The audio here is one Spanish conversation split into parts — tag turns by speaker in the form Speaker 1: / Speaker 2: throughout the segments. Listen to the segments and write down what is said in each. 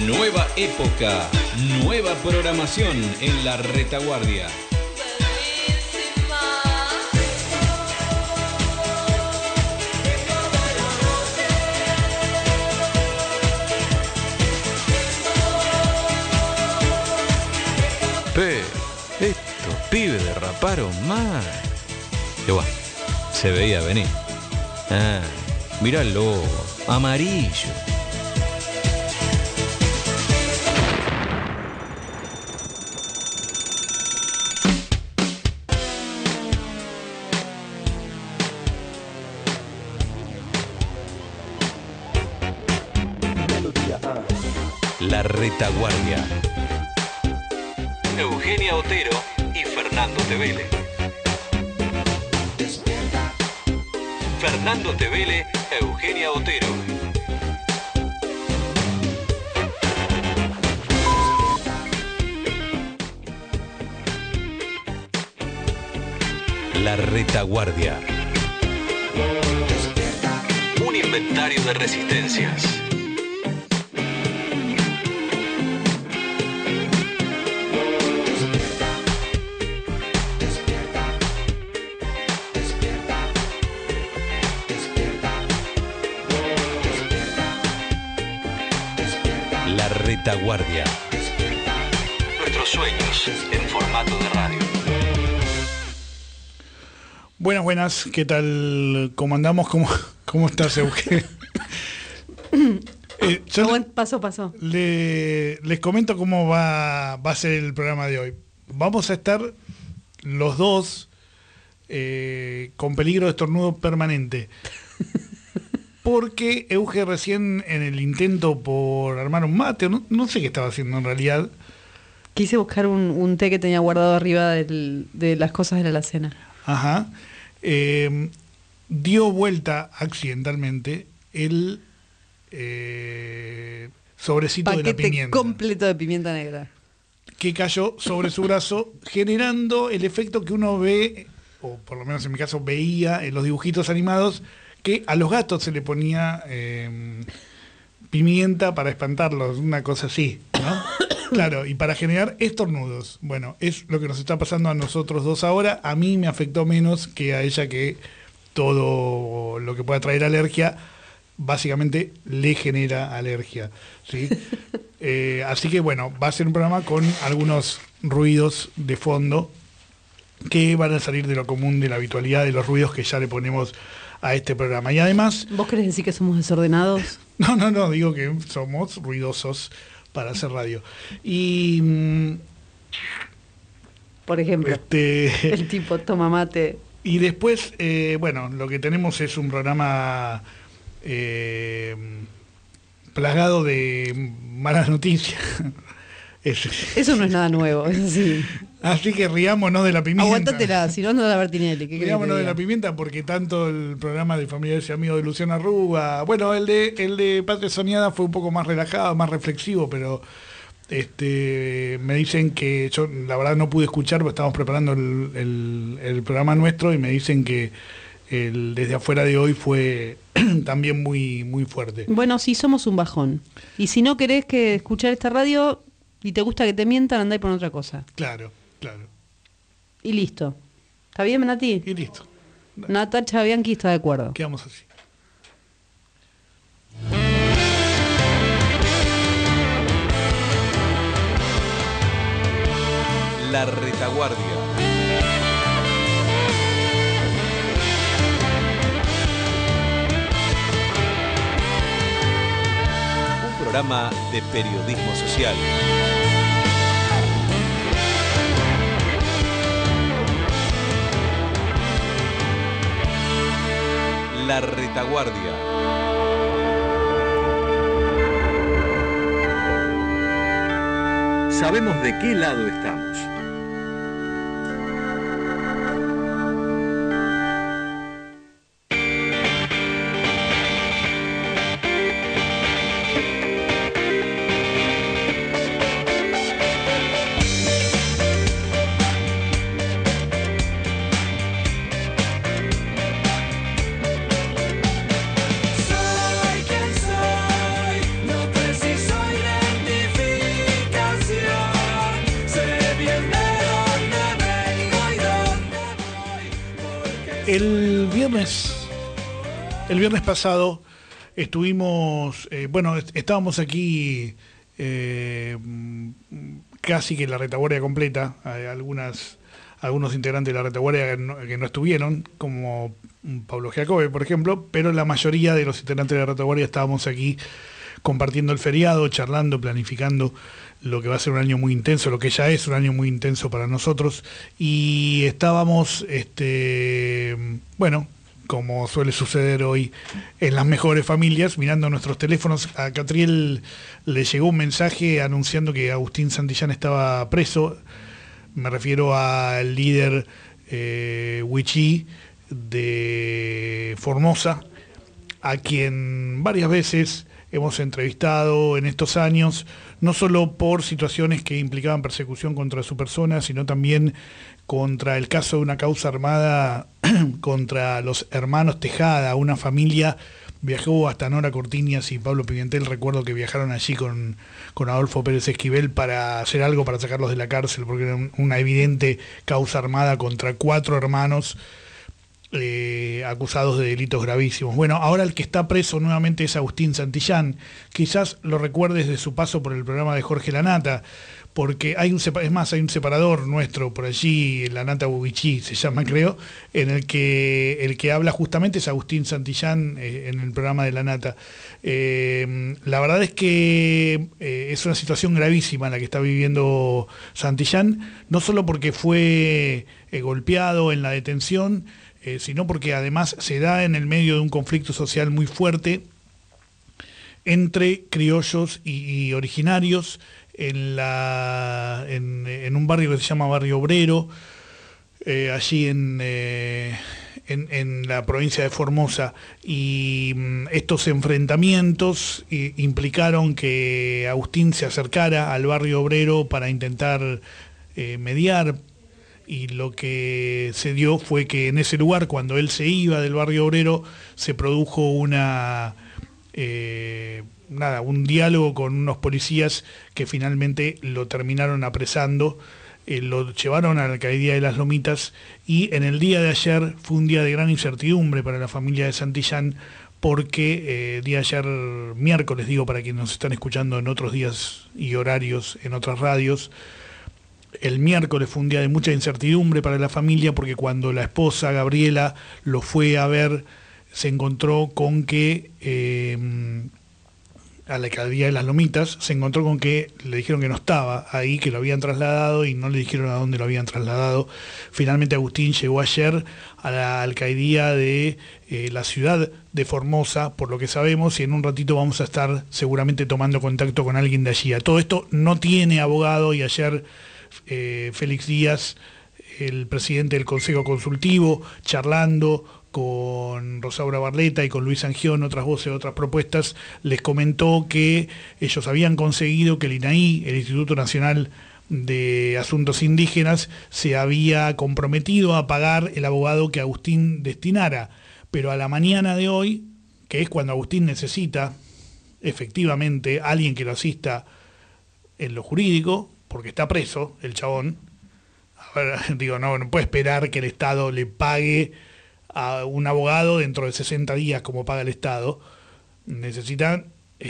Speaker 1: Nueva época, nueva programación en la retaguardia. Estos pibes derraparon mal. Y bueno, se veía venir. Ah, mirá el logo, amarillo. La retaguardia. Eugenia Otero y Fernando Tevele. Fernando Tevele, Eugenia Otero. La retaguardia. Un inventario de resistencias. La retaguardia. Nuestros sueños en formato de radio.
Speaker 2: Buenas, buenas. ¿Qué tal? ¿Cómo andamos? ¿Cómo estás, Eugenio?
Speaker 3: Pasó.
Speaker 2: Les comento cómo va a ser el programa de hoy. Vamos a estar los dos con peligro de estornudo permanente. Porque Euge recién en el intento por armar un mate, no sé qué estaba haciendo en realidad.
Speaker 3: Quise buscar un té que tenía guardado arriba de las cosas de la alacena.
Speaker 2: Ajá. Dio vuelta accidentalmente el sobrecito de la pimienta.
Speaker 3: Paquete completo de pimienta negra.
Speaker 2: Que cayó sobre su brazo, generando el efecto que uno ve, o por lo menos en mi caso veía en los dibujitos animados, que a los gatos se le ponía pimienta para espantarlos, una cosa así, ¿no? Claro, y para generar estornudos. Bueno, es lo que nos está pasando a nosotros dos ahora. A mí me afectó menos que a ella, que todo lo que pueda traer alergia básicamente le genera alergia, ¿sí? Así que bueno, va a ser un programa con algunos ruidos de fondo que van a salir de lo común, de la habitualidad, de los ruidos que ya le ponemos a este programa. Y además...
Speaker 3: ¿Vos querés decir que somos desordenados?
Speaker 2: No, digo que somos ruidosos para hacer radio. Y...
Speaker 3: por ejemplo, el tipo toma mate.
Speaker 2: Y después, bueno, lo que tenemos es un programa plagado de malas noticias.
Speaker 3: Eso no es nada nuevo, es así.
Speaker 2: Así que riámonos de la pimienta.
Speaker 3: Aguantatela, si no, anda a Bertinelli.
Speaker 2: Riámonos de la pimienta, porque tanto el programa de Familiares y Amigos de Luciana Arruga, bueno, el de Patria Soñada fue un poco más relajado, más reflexivo, pero me dicen que yo la verdad no pude escuchar, porque estábamos preparando el programa nuestro, y me dicen que el desde afuera de hoy fue también muy, muy fuerte.
Speaker 3: Bueno, sí, somos un bajón. Y si no querés que escuchar esta radio y te gusta que te mientan, andá y pon otra cosa.
Speaker 2: Claro.
Speaker 3: Y listo. ¿Está bien, Nati?
Speaker 2: Y listo.
Speaker 3: Natacha Bianchi está de acuerdo.
Speaker 2: Quedamos así.
Speaker 1: La retaguardia. Un programa de periodismo social. La retaguardia. Sabemos de qué lado estamos.
Speaker 4: Soy quien soy, no preciso identificar.
Speaker 2: El viernes pasado estuvimos, estábamos aquí casi que la retaguardia completa. Hay algunos integrantes de la retaguardia que no estuvieron, como Pablo Giacobbe, por ejemplo, pero la mayoría de los integrantes de la retaguardia estábamos aquí compartiendo el feriado, charlando, planificando lo que va a ser un año muy intenso, lo que ya es un año muy intenso para nosotros, y estábamos, como suele suceder hoy en las mejores familias, mirando nuestros teléfonos. A Catriel le llegó un mensaje anunciando que Agustín Santillán estaba preso. Me refiero al líder Wichí de Formosa, a quien varias veces hemos entrevistado en estos años, no solo por situaciones que implicaban persecución contra su persona, sino también contra el caso de una causa armada contra los hermanos Tejada, una familia. Viajó hasta Nora Cortiñas y Pablo Pimentel, recuerdo que viajaron allí con Adolfo Pérez Esquivel para hacer algo para sacarlos de la cárcel, porque era una evidente causa armada contra 4 hermanos acusados de delitos gravísimos. Bueno, ahora el que está preso nuevamente es Agustín Santillán. Quizás lo recuerdes de su paso por el programa de Jorge Lanata, porque hay un separador nuestro por allí, Lanata Wichí se llama, creo, en el que habla justamente es Agustín Santillán en el programa de Lanata. La verdad es que es una situación gravísima la que está viviendo Santillán, no solo porque fue golpeado en la detención, sino porque además se da en el medio de un conflicto social muy fuerte entre criollos y originarios en un barrio que se llama Barrio Obrero, allí en la provincia de Formosa, y estos enfrentamientos implicaron que Agustín se acercara al Barrio Obrero para intentar mediar. Y lo que se dio fue que en ese lugar, cuando él se iba del Barrio Obrero, se produjo un diálogo con unos policías que finalmente lo terminaron apresando, lo llevaron a la alcaldía de Las Lomitas, y en el día de ayer fue un día de gran incertidumbre para la familia de Santillán, porque día de ayer, miércoles, digo, para quienes nos están escuchando en otros días y horarios, en otras radios, el miércoles fue un día de mucha incertidumbre para la familia, porque cuando la esposa Gabriela lo fue a ver, se encontró con que a la alcaldía de Las Lomitas, se encontró con que le dijeron que no estaba ahí, que lo habían trasladado, y no le dijeron a dónde lo habían trasladado. Finalmente Agustín llegó ayer a la alcaldía de la ciudad de Formosa, por lo que sabemos, y en un ratito vamos a estar seguramente tomando contacto con alguien de allí. A todo esto no tiene abogado, y ayer Félix Díaz, el presidente del Consejo Consultivo, charlando con Rosaura Barleta y con Luis Angión, otras voces, otras propuestas, les comentó que ellos habían conseguido que el INAI, el Instituto Nacional de Asuntos Indígenas, se había comprometido a pagar el abogado que Agustín destinara, pero a la mañana de hoy, que es cuando Agustín necesita efectivamente alguien que lo asista en lo jurídico, porque está preso el chabón. A ver, digo, no puede esperar que el Estado le pague a un abogado dentro de 60 días como paga el Estado. Necesitan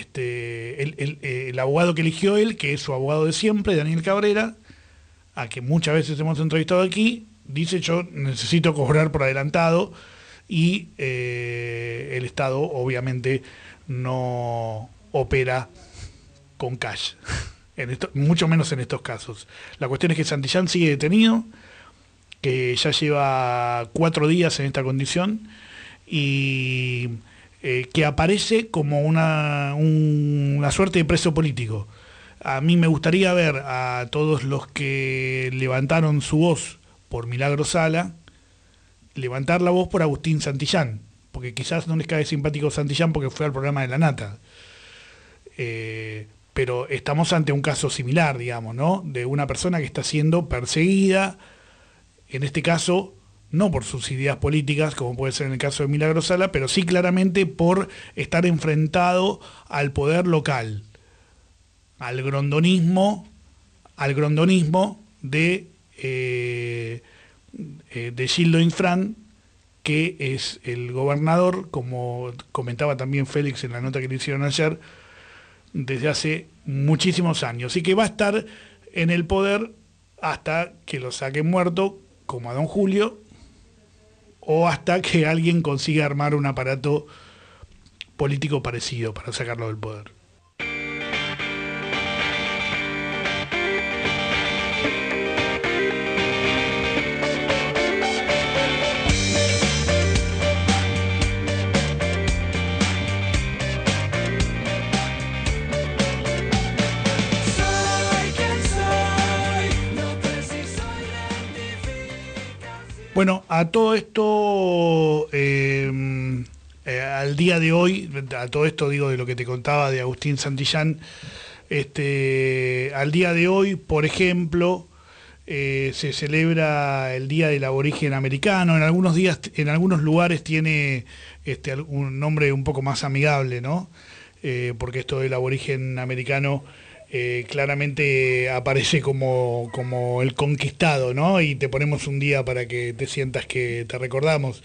Speaker 2: el abogado que eligió él, que es su abogado de siempre, Daniel Cabrera, a que muchas veces hemos entrevistado aquí, dice: yo necesito cobrar por adelantado, y el Estado obviamente no opera con cash. Mucho menos en estos casos. La cuestión es que Santillán sigue detenido, que ya lleva 4 días en esta condición, y que aparece como una suerte de preso político. A mí me gustaría ver a todos los que levantaron su voz por Milagro Sala, levantar la voz por Agustín Santillán, porque quizás no les cae simpático Santillán porque fue al programa de Lanata. Pero estamos ante un caso similar, digamos, ¿no? De una persona que está siendo perseguida, en este caso, no por sus ideas políticas, como puede ser en el caso de Milagro Sala, pero sí claramente por estar enfrentado al poder local, al grondonismo de Gildo Infran, que es el gobernador, como comentaba también Félix en la nota que le hicieron ayer, desde hace muchísimos años, y que va a estar en el poder hasta que lo saquen muerto, como a don Julio, o hasta que alguien consiga armar un aparato político parecido para sacarlo del poder. Bueno, a todo esto, al día de hoy, a todo esto digo de lo que te contaba de Agustín Santillán, al día de hoy, por ejemplo, se celebra el Día del Aborigen Americano. En algunos días, en algunos lugares tiene un nombre un poco más amigable, ¿no? Porque esto del aborigen americano claramente aparece como el conquistado, ¿no? Y te ponemos un día para que te sientas que te recordamos.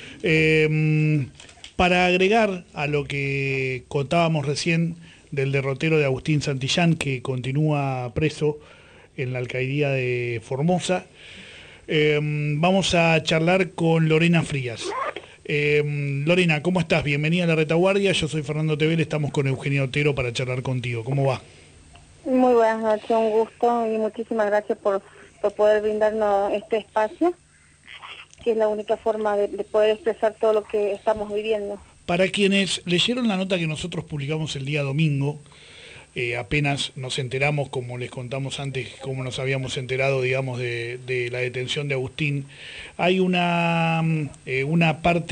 Speaker 2: Para agregar a lo que contábamos recién del derrotero de Agustín Santillán, que continúa preso en la alcaldía de Formosa, vamos a charlar con Lorena Frías. Lorena, ¿cómo estás? Bienvenida a La Retaguardia. Yo soy Fernando Tevele, estamos con Eugenio Otero para charlar contigo. ¿Cómo va?
Speaker 4: Muy buenas noches, un gusto y muchísimas gracias por poder brindarnos este espacio, que es la única forma de poder expresar todo lo que estamos viviendo.
Speaker 2: Para quienes leyeron la nota que nosotros publicamos el día domingo, apenas nos enteramos, como les contamos antes, como nos habíamos enterado, digamos, de la detención de Agustín, hay una parte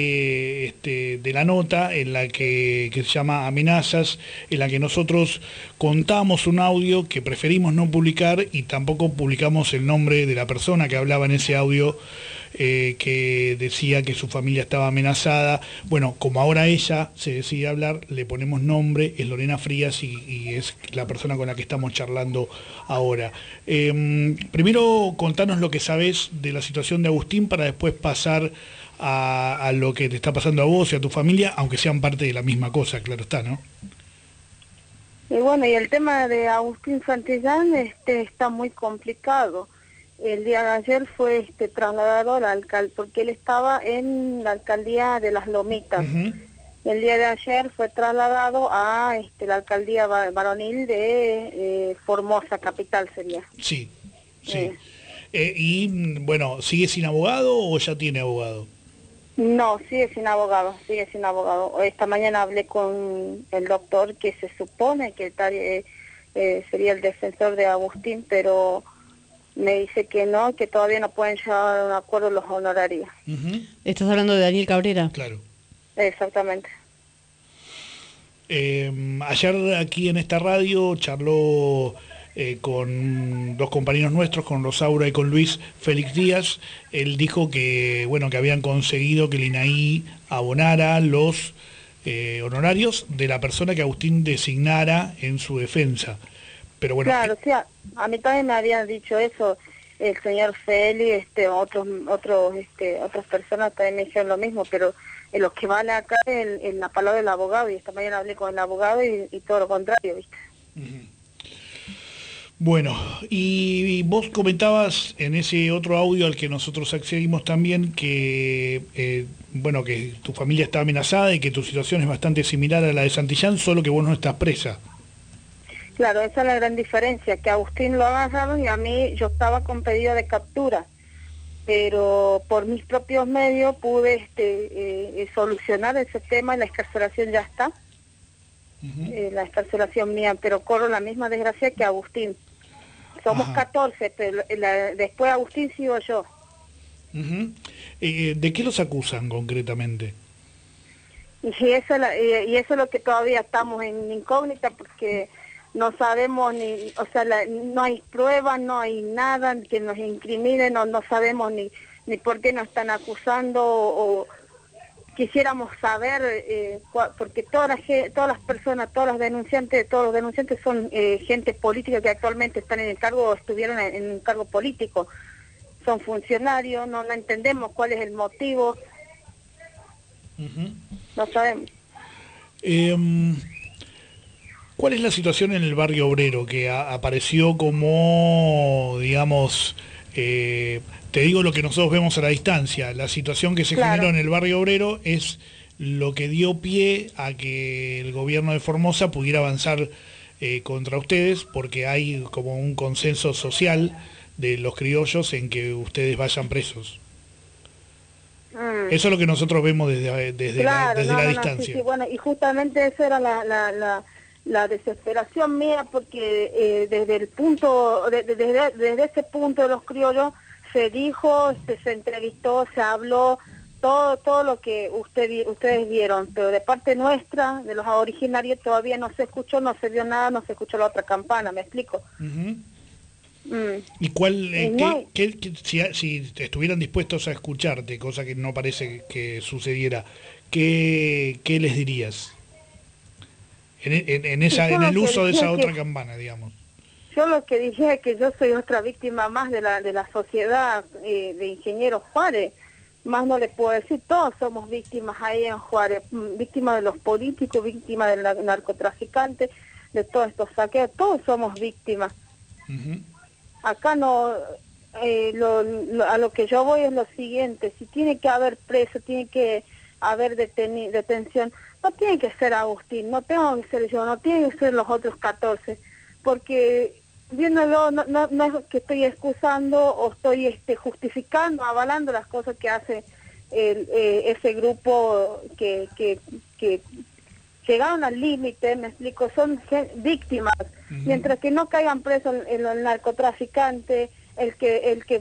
Speaker 2: de la nota en la que se llama Amenazas, en la que nosotros contamos un audio que preferimos no publicar y tampoco publicamos el nombre de la persona que hablaba en ese audio, que decía que su familia estaba amenazada. Bueno, como ahora ella se decide hablar, le ponemos nombre, es Lorena Frías y es la persona con la que estamos charlando ahora. Primero contanos lo que sabés de la situación de Agustín para después pasar a lo que te está pasando a vos y a tu familia, aunque sean parte de la misma cosa, claro está, ¿no?
Speaker 4: Y bueno, y el tema de Agustín Santillán está muy complicado. El día de ayer fue trasladado al alcalde, porque él estaba en la alcaldía de Las Lomitas.
Speaker 2: Uh-huh.
Speaker 4: El día de ayer fue trasladado a la alcaldía varonil de Formosa, capital sería.
Speaker 2: Sí, sí. Y bueno, ¿sigue sin abogado o ya tiene abogado?
Speaker 4: No, sigue sin abogado. Esta mañana hablé con el doctor que se supone que sería el defensor de Agustín, pero me dice que no, que todavía no pueden llegar a un acuerdo los honorarios.
Speaker 2: Uh-huh.
Speaker 3: ¿Estás hablando de Daniel Cabrera?
Speaker 2: Claro.
Speaker 4: Exactamente.
Speaker 2: Ayer aquí en esta radio charló con dos compañeros nuestros, con Rosaura y con Luis Félix Díaz. Él dijo que que habían conseguido que el INAI abonara los honorarios de la persona que Agustín designara en su defensa. Pero bueno,
Speaker 4: claro, sí, a mí también me habían dicho eso, el señor Félix, otras personas también me dijeron lo mismo, pero lo que vale acá es la palabra del abogado, y esta mañana hablé con el abogado y todo lo contrario, ¿viste?
Speaker 2: Uh-huh. Bueno, y vos comentabas en ese otro audio al que nosotros accedimos también que que tu familia está amenazada y que tu situación es bastante similar a la de Santillán, solo que vos no estás presa.
Speaker 4: Claro, esa es la gran diferencia, que a Agustín lo agarraron y a mí yo estaba con pedido de captura, pero por mis propios medios pude solucionar ese tema y la excarcelación ya está. Uh-huh. La excarcelación mía, pero corro la misma desgracia que Agustín. Somos Ajá. 14, pero después Agustín sigo yo.
Speaker 2: Uh-huh. ¿De qué los acusan concretamente?
Speaker 4: Y eso es lo que todavía estamos en incógnita, porque no sabemos no hay pruebas, no hay nada que nos incrimine, no sabemos ni por qué nos están acusando, o quisiéramos saber, porque todas las personas, todos los denunciantes son gente política que actualmente están en el cargo, o estuvieron en un cargo político, son funcionarios, no entendemos cuál es el motivo, No sabemos.
Speaker 2: ¿Cuál es la situación en el barrio obrero que apareció como, digamos, te digo lo que nosotros vemos a la distancia, la situación que se generó en el barrio obrero es lo que dio pie a que el gobierno de Formosa pudiera avanzar contra ustedes, porque hay como un consenso social de los criollos en que ustedes vayan presos? Eso es lo que nosotros vemos desde la distancia.
Speaker 4: Sí, bueno, y justamente esa era la desesperación mía, porque desde el punto, desde ese punto de los criollos se dijo, se entrevistó, se habló, todo lo que ustedes vieron, pero de parte nuestra, de los originarios, todavía no se escuchó, no se vio nada, no se escuchó la otra campana, ¿me explico?
Speaker 2: ¿Y cuál, si estuvieran dispuestos a escucharte, cosa que no parece que sucediera, ¿qué les dirías? En el uso de esa otra campana, digamos.
Speaker 4: Yo lo que dije es que yo soy otra víctima más de la sociedad de Ingenieros Juárez. Más no le puedo decir, todos somos víctimas ahí en Juárez, víctimas de los políticos, víctimas del narcotraficante, de todos estos saqueos, todos somos víctimas. Acá no, a lo que yo voy es lo siguiente: si tiene que haber preso, tiene que haber detención, no tiene que ser Agustín, no tengo que ser yo, no tiene que ser los otros 14, porque viéndolo, no es que estoy excusando o estoy justificando, avalando las cosas que hace ese grupo que llegaron al límite, me explico, son víctimas, mientras que no caigan presos el narcotraficante, el que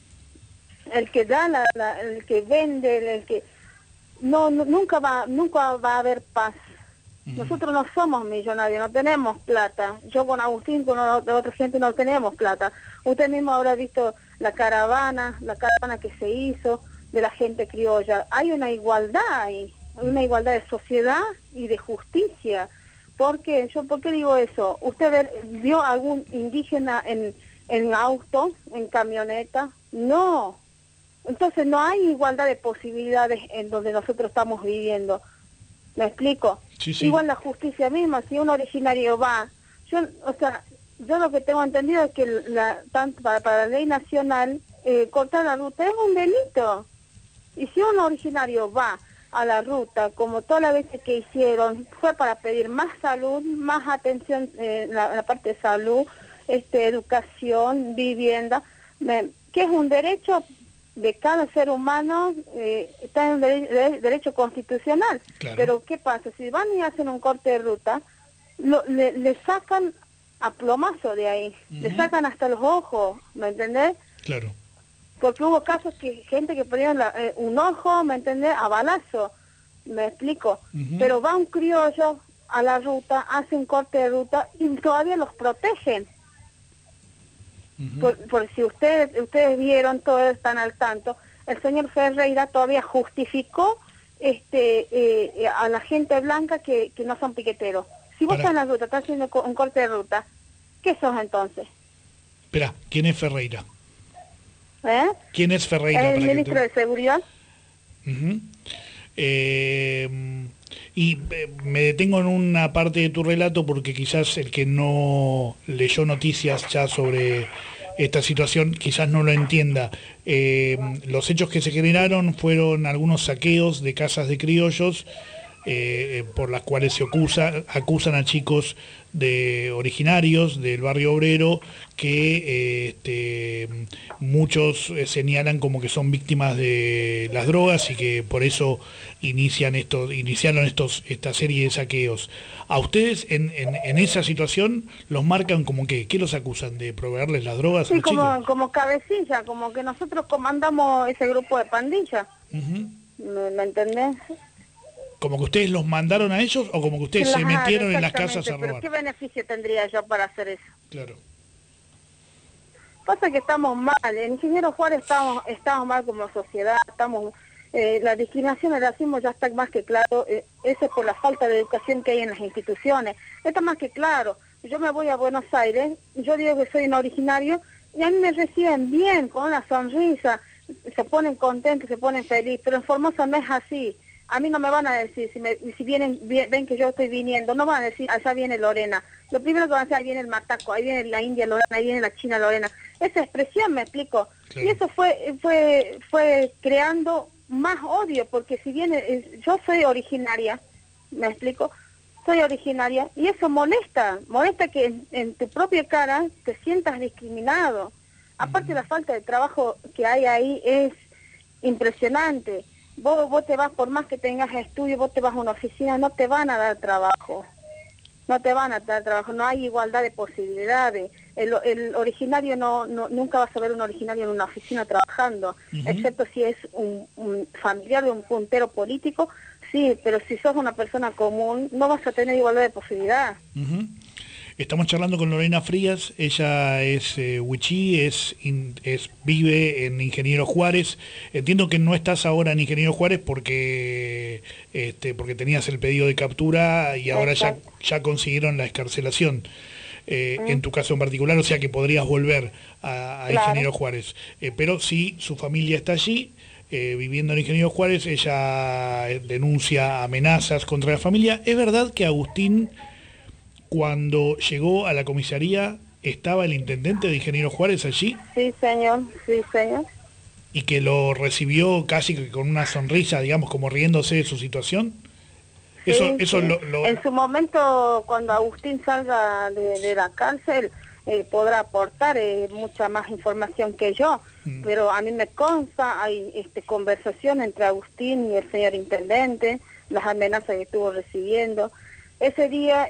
Speaker 4: da el que vende, el que nunca va a haber paz. Nosotros no somos millonarios, no tenemos plata. Yo con Agustín, con otra gente no tenemos plata. Usted mismo habrá visto la caravana que se hizo de la gente criolla. Hay una igualdad ahí, una igualdad de sociedad y de justicia. ¿Por qué digo eso? ¿Usted vio algún indígena en auto, en camioneta? No. Entonces no hay igualdad de posibilidades en donde nosotros estamos viviendo. ¿Me explico?
Speaker 2: Sí, sí.
Speaker 4: Igual la justicia misma, si un originario va, yo lo que tengo entendido es que tanto para la ley nacional, cortar la ruta es un delito. Y si un originario va a la ruta, como todas las veces que hicieron, fue para pedir más salud, más atención en la parte de salud, educación, vivienda, que es un derecho de cada ser humano, está en el derecho constitucional.
Speaker 2: Claro.
Speaker 4: Pero ¿qué pasa? Si van y hacen un corte de ruta, le sacan a plomazo de ahí, le sacan hasta los ojos, ¿me entendés?
Speaker 2: Claro.
Speaker 4: Porque hubo casos que gente que perdieron un ojo, ¿me entendés? A balazo, ¿me explico? Pero va un criollo a la ruta, hace un corte de ruta y todavía los protegen. Por si ustedes vieron, todos están al tanto, el señor Ferreira todavía justificó a la gente blanca que no son piqueteros. Si vos estás en la ruta, estás haciendo un corte de ruta, ¿qué sos entonces?
Speaker 2: Espera, ¿quién es Ferreira? ¿Quién es
Speaker 4: El
Speaker 2: Ferreira?
Speaker 4: ministro de Seguridad.
Speaker 2: Y me detengo en una parte de tu relato porque quizás el que no leyó noticias ya sobre esta situación quizás no lo entienda. Los hechos que se generaron fueron algunos saqueos de casas de criollos por las cuales se acusan a chicos originarios del barrio obrero que muchos señalan como que son víctimas de las drogas y que por eso iniciaron esta serie de saqueos. ¿A ustedes en esa situación los marcan como qué los acusan? ¿De proveerles las drogas a los chicos?
Speaker 4: Como cabecilla, como que nosotros comandamos ese grupo de pandilla. ¿Me entendés?
Speaker 2: ¿Como que ustedes los mandaron a ellos o como que ustedes se metieron en las casas a robar?
Speaker 4: ¿Pero qué beneficio tendría yo para hacer eso?
Speaker 2: Claro.
Speaker 4: Pasa que estamos mal, en Ingeniero Juárez estamos mal como sociedad, la discriminación, el racismo ya está más que claro, eso es por la falta de educación que hay en las instituciones, está más que claro. Yo me voy a Buenos Aires, yo digo que soy un originario y a mí me reciben bien, con una sonrisa, se ponen contentos, se ponen felices, pero en Formosa no es así. A mí no me van a decir, si vienen, ven que yo estoy viniendo, no van a decir, allá viene Lorena. Lo primero que van a decir, ahí viene el Mataco, ahí viene la India Lorena, ahí viene la China Lorena. Esa expresión, me explico.
Speaker 2: Claro.
Speaker 4: Y eso fue creando más odio, porque si bien yo soy originaria, me explico, soy originaria, y eso molesta que en tu propia cara te sientas discriminado. Aparte la falta de trabajo que hay ahí es impresionante. Vos te vas, por más que tengas estudio, vos te vas a una oficina, no te van a dar trabajo. No te van a dar trabajo, no hay igualdad de posibilidades. El originario nunca vas a ver un originario en una oficina trabajando, excepto si es un familiar de un puntero político, sí, pero si sos una persona común, no vas a tener igualdad de posibilidad.
Speaker 2: Estamos charlando con Lorena Frías, ella es wichí, vive en Ingeniero Juárez. Entiendo que no estás ahora en Ingeniero Juárez porque tenías el pedido de captura y ahora ya consiguieron la excarcelación. En tu caso en particular, o sea que podrías volver a
Speaker 4: Claro.
Speaker 2: Ingeniero Juárez. Pero sí, su familia está allí, viviendo en Ingeniero Juárez, ella denuncia amenazas contra la familia. ¿Es verdad que Agustín, cuando llegó a la comisaría, estaba el intendente de Ingeniero Juárez allí?
Speaker 4: Sí, señor, sí, señor.
Speaker 2: Y que lo recibió casi que con una sonrisa, digamos, como riéndose de su situación. Eso
Speaker 4: Sí.
Speaker 2: lo...
Speaker 4: En su momento, cuando Agustín salga de la cárcel, podrá aportar mucha más información que yo, pero a mí me consta, hay conversación entre Agustín y el señor intendente, las amenazas que estuvo recibiendo. Ese día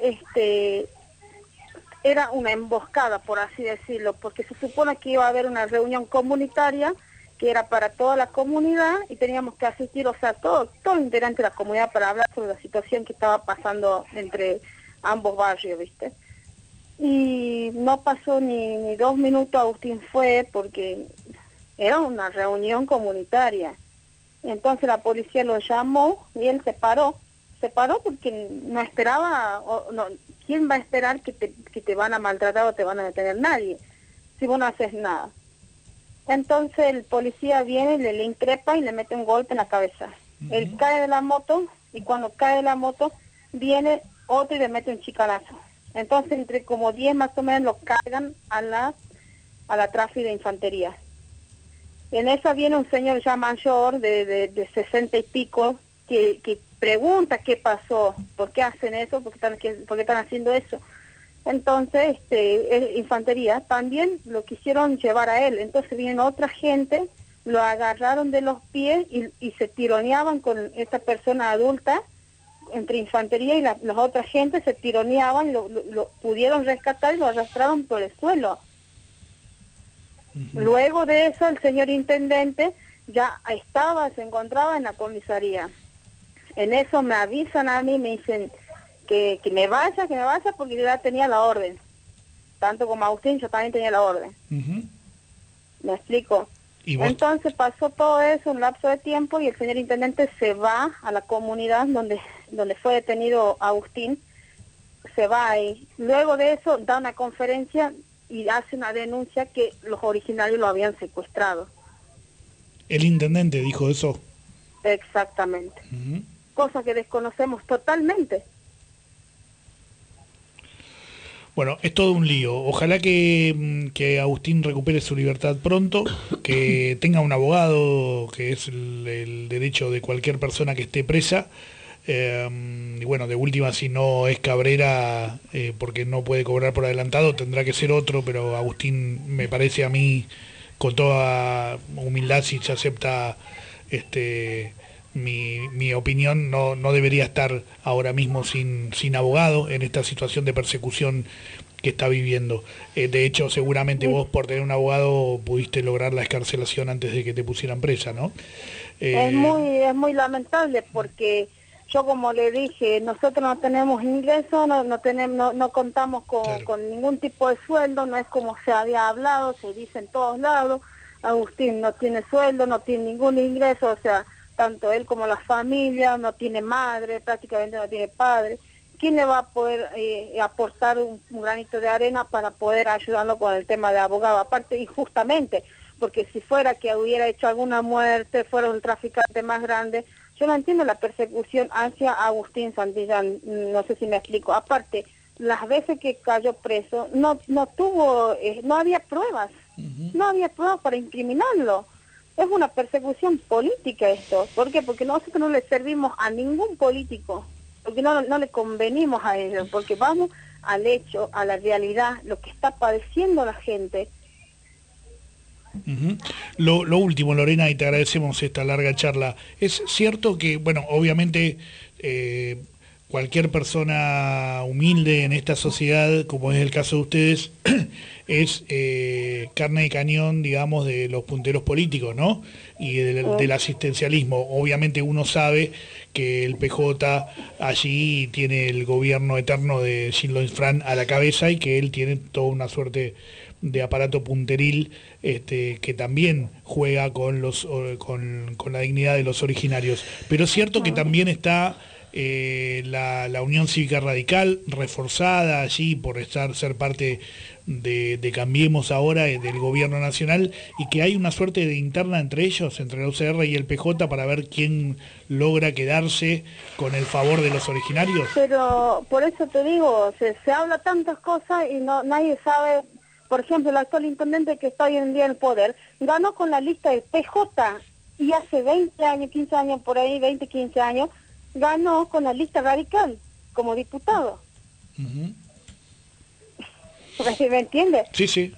Speaker 4: era una emboscada, por así decirlo, porque se supone que iba a haber una reunión comunitaria que era para toda la comunidad y teníamos que asistir, o sea, todo el integrante de la comunidad para hablar sobre la situación que estaba pasando entre ambos barrios, ¿viste? Y no pasó ni 2 minutos, Agustín fue porque era una reunión comunitaria. Entonces la policía lo llamó y él se paró porque no esperaba, ¿quién va a esperar que te van a maltratar o te van a detener? Nadie, si vos no haces nada. Entonces el policía viene, le increpa y le mete un golpe en la cabeza. Él cae de la moto y cuando cae de la moto viene otro y le mete un chicanazo. Entonces entre como 10 más o menos lo cargan a la tráfico de infantería. En esa viene un señor ya mayor de 60 y pico que pregunta qué pasó, por qué hacen eso, por qué están haciendo eso. Entonces, infantería también lo quisieron llevar a él. Entonces viene otra gente, lo agarraron de los pies y se tironeaban con esta persona adulta, entre infantería y las otras gente se tironeaban, lo pudieron rescatar y lo arrastraron por el suelo. Luego de eso, el señor intendente ya se encontraba en la comisaría. En eso me avisan a mí, me dicen que me vaya porque yo ya tenía la orden. Tanto como Agustín, yo también tenía la orden. ¿Me explico?
Speaker 2: ¿Y vos?
Speaker 4: Entonces pasó todo eso, un lapso de tiempo, y el señor intendente se va a la comunidad donde fue detenido Agustín, se va ahí. Luego de eso da una conferencia y hace una denuncia que los originarios lo habían secuestrado.
Speaker 2: El intendente dijo eso.
Speaker 4: Exactamente. Cosa que desconocemos totalmente.
Speaker 2: Bueno, es todo un lío. Ojalá que Agustín recupere su libertad pronto, que tenga un abogado, que es el derecho de cualquier persona que esté presa. Y bueno, de última, si no es Cabrera, porque no puede cobrar por adelantado, tendrá que ser otro, pero Agustín, me parece a mí, con toda humildad, si se acepta mi opinión, no debería estar ahora mismo sin abogado en esta situación de persecución que está viviendo. De hecho, seguramente vos, por tener un abogado, pudiste lograr la excarcelación antes de que te pusieran presa, ¿no?
Speaker 4: Es muy lamentable porque yo, como le dije, nosotros no tenemos ingresos, no contamos con ningún tipo de sueldo, no es como se había hablado, se dice en todos lados. Agustín no tiene sueldo, no tiene ningún ingreso, o sea, tanto él como la familia, no tiene madre, prácticamente no tiene padre. ¿Quién le va a poder aportar un granito de arena para poder ayudarlo con el tema de abogado? Aparte, injustamente, porque si fuera que hubiera hecho alguna muerte, fuera un traficante más grande, Yo no entiendo la persecución hacia Agustín Santillán, no sé si me explico. Aparte, las veces que cayó preso, no había pruebas, no había pruebas para incriminarlo. Es una persecución política esto. ¿Por qué? Porque nosotros no le servimos a ningún político, porque no le convenimos a ellos, porque vamos al hecho, a la realidad, lo que está padeciendo la gente.
Speaker 2: Ujú. Lo último, Lorena, y te agradecemos esta larga charla. Es cierto que, bueno, obviamente cualquier persona humilde en esta sociedad, como es el caso de ustedes, es carne de cañón, digamos, de los punteros políticos, ¿no? Y del asistencialismo. Obviamente uno sabe que el PJ allí tiene el gobierno eterno de Jean-Louis Fran a la cabeza y que él tiene toda una suerte de aparato punteril que también juega con la dignidad de los originarios. Pero es cierto que también está la Unión Cívica Radical reforzada allí por ser parte de Cambiemos ahora, del gobierno nacional, y que hay una suerte de interna entre ellos, entre la UCR y el PJ, para ver quién logra quedarse con el favor de los originarios.
Speaker 4: Pero por eso te digo, se habla tantas cosas y nadie sabe. Por ejemplo, el actual intendente que está hoy en día en el poder ganó con la lista del PJ y hace 20 años, 15 años por ahí, 20, 15 años, ganó con la lista radical como diputado.
Speaker 2: Uh-huh.
Speaker 4: ¿Me entiendes?
Speaker 2: Sí, sí.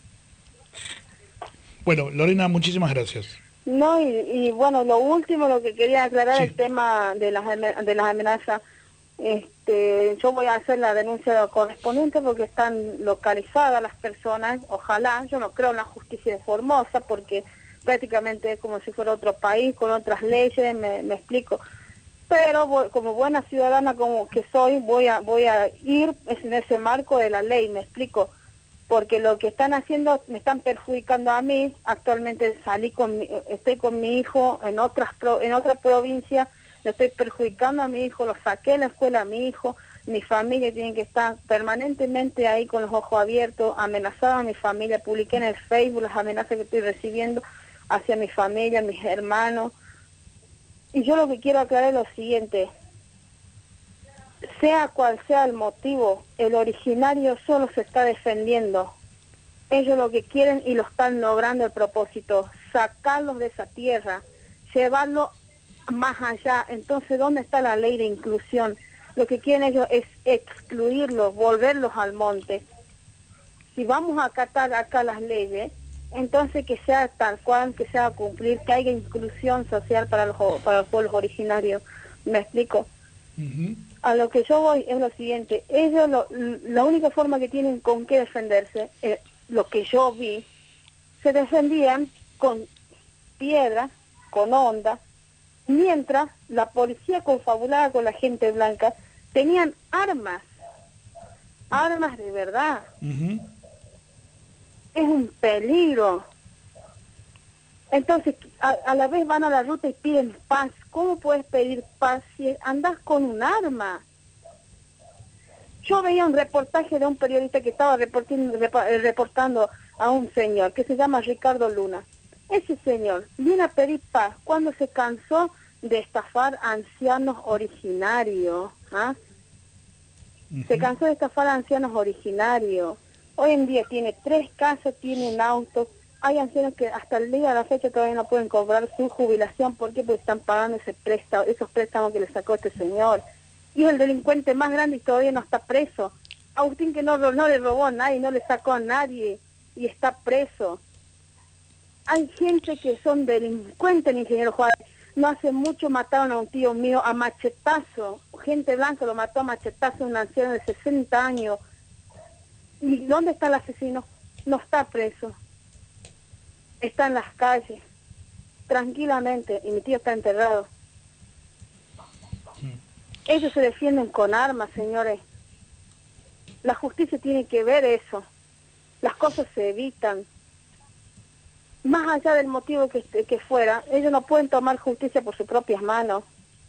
Speaker 2: Bueno, Lorena, muchísimas gracias.
Speaker 4: No, y bueno, lo último, lo que quería aclarar,
Speaker 2: Sí.
Speaker 4: el tema de las amenazas. Yo voy a hacer la denuncia correspondiente porque están localizadas las personas. Ojalá, yo no creo en la justicia de Formosa porque prácticamente es como si fuera otro país con otras leyes, me explico. Pero como buena ciudadana como que soy, voy a ir en ese marco de la ley, me explico. Porque lo que están haciendo me están perjudicando a mí. Actualmente estoy con mi hijo en otra provincia. Le estoy perjudicando a mi hijo, lo saqué de la escuela a mi hijo, mi familia tiene que estar permanentemente ahí con los ojos abiertos, amenazada a mi familia, publiqué en el Facebook las amenazas que estoy recibiendo hacia mi familia, mis hermanos. Y yo lo que quiero aclarar es lo siguiente, sea cual sea el motivo, el originario solo se está defendiendo. Ellos lo que quieren y lo están logrando el propósito, sacarlos de esa tierra, llevarlos más allá. Entonces, ¿dónde está la ley de inclusión? Lo que quieren ellos es excluirlos, volverlos al monte. Si vamos a acatar acá las leyes, entonces que sea tal cual, que sea cumplir, que haya inclusión social para los pueblos originarios. ¿Me explico?
Speaker 2: Uh-huh.
Speaker 4: A lo que yo voy es lo siguiente, ellos la única forma que tienen con qué defenderse, lo que yo vi, se defendían con piedras, con ondas, mientras la policía confabulada con la gente blanca tenían armas de verdad.
Speaker 2: Uh-huh.
Speaker 4: Es un peligro. Entonces, a la vez van a la ruta y piden paz. ¿Cómo puedes pedir paz si andas con un arma? Yo veía un reportaje de un periodista que estaba reportando a un señor que se llama Ricardo Luna. Ese señor viene a pedir paz cuando se cansó de estafar a ancianos originarios. ¿Ah?
Speaker 2: Uh-huh.
Speaker 4: Se cansó de estafar a ancianos originarios. Hoy en día tiene 3 casas, tiene un auto. Hay ancianos que hasta el día de la fecha todavía no pueden cobrar su jubilación. ¿Por qué? Porque están pagando esos préstamos que le sacó este señor. Y es el delincuente más grande y todavía no está preso. Agustín, que no le robó a nadie, no le sacó a nadie y está preso. Hay gente que son delincuentes, el ingeniero Juárez. No hace mucho mataron a un tío mío a machetazo. Gente blanca lo mató a machetazo, un anciano de 60 años. ¿Y dónde está el asesino? No está preso. Está en las calles, tranquilamente, y mi tío está enterrado. Ellos se defienden con armas, señores. La justicia tiene que ver eso. Las cosas se evitan. Más allá del motivo que fuera, ellos no pueden tomar justicia por sus propias manos.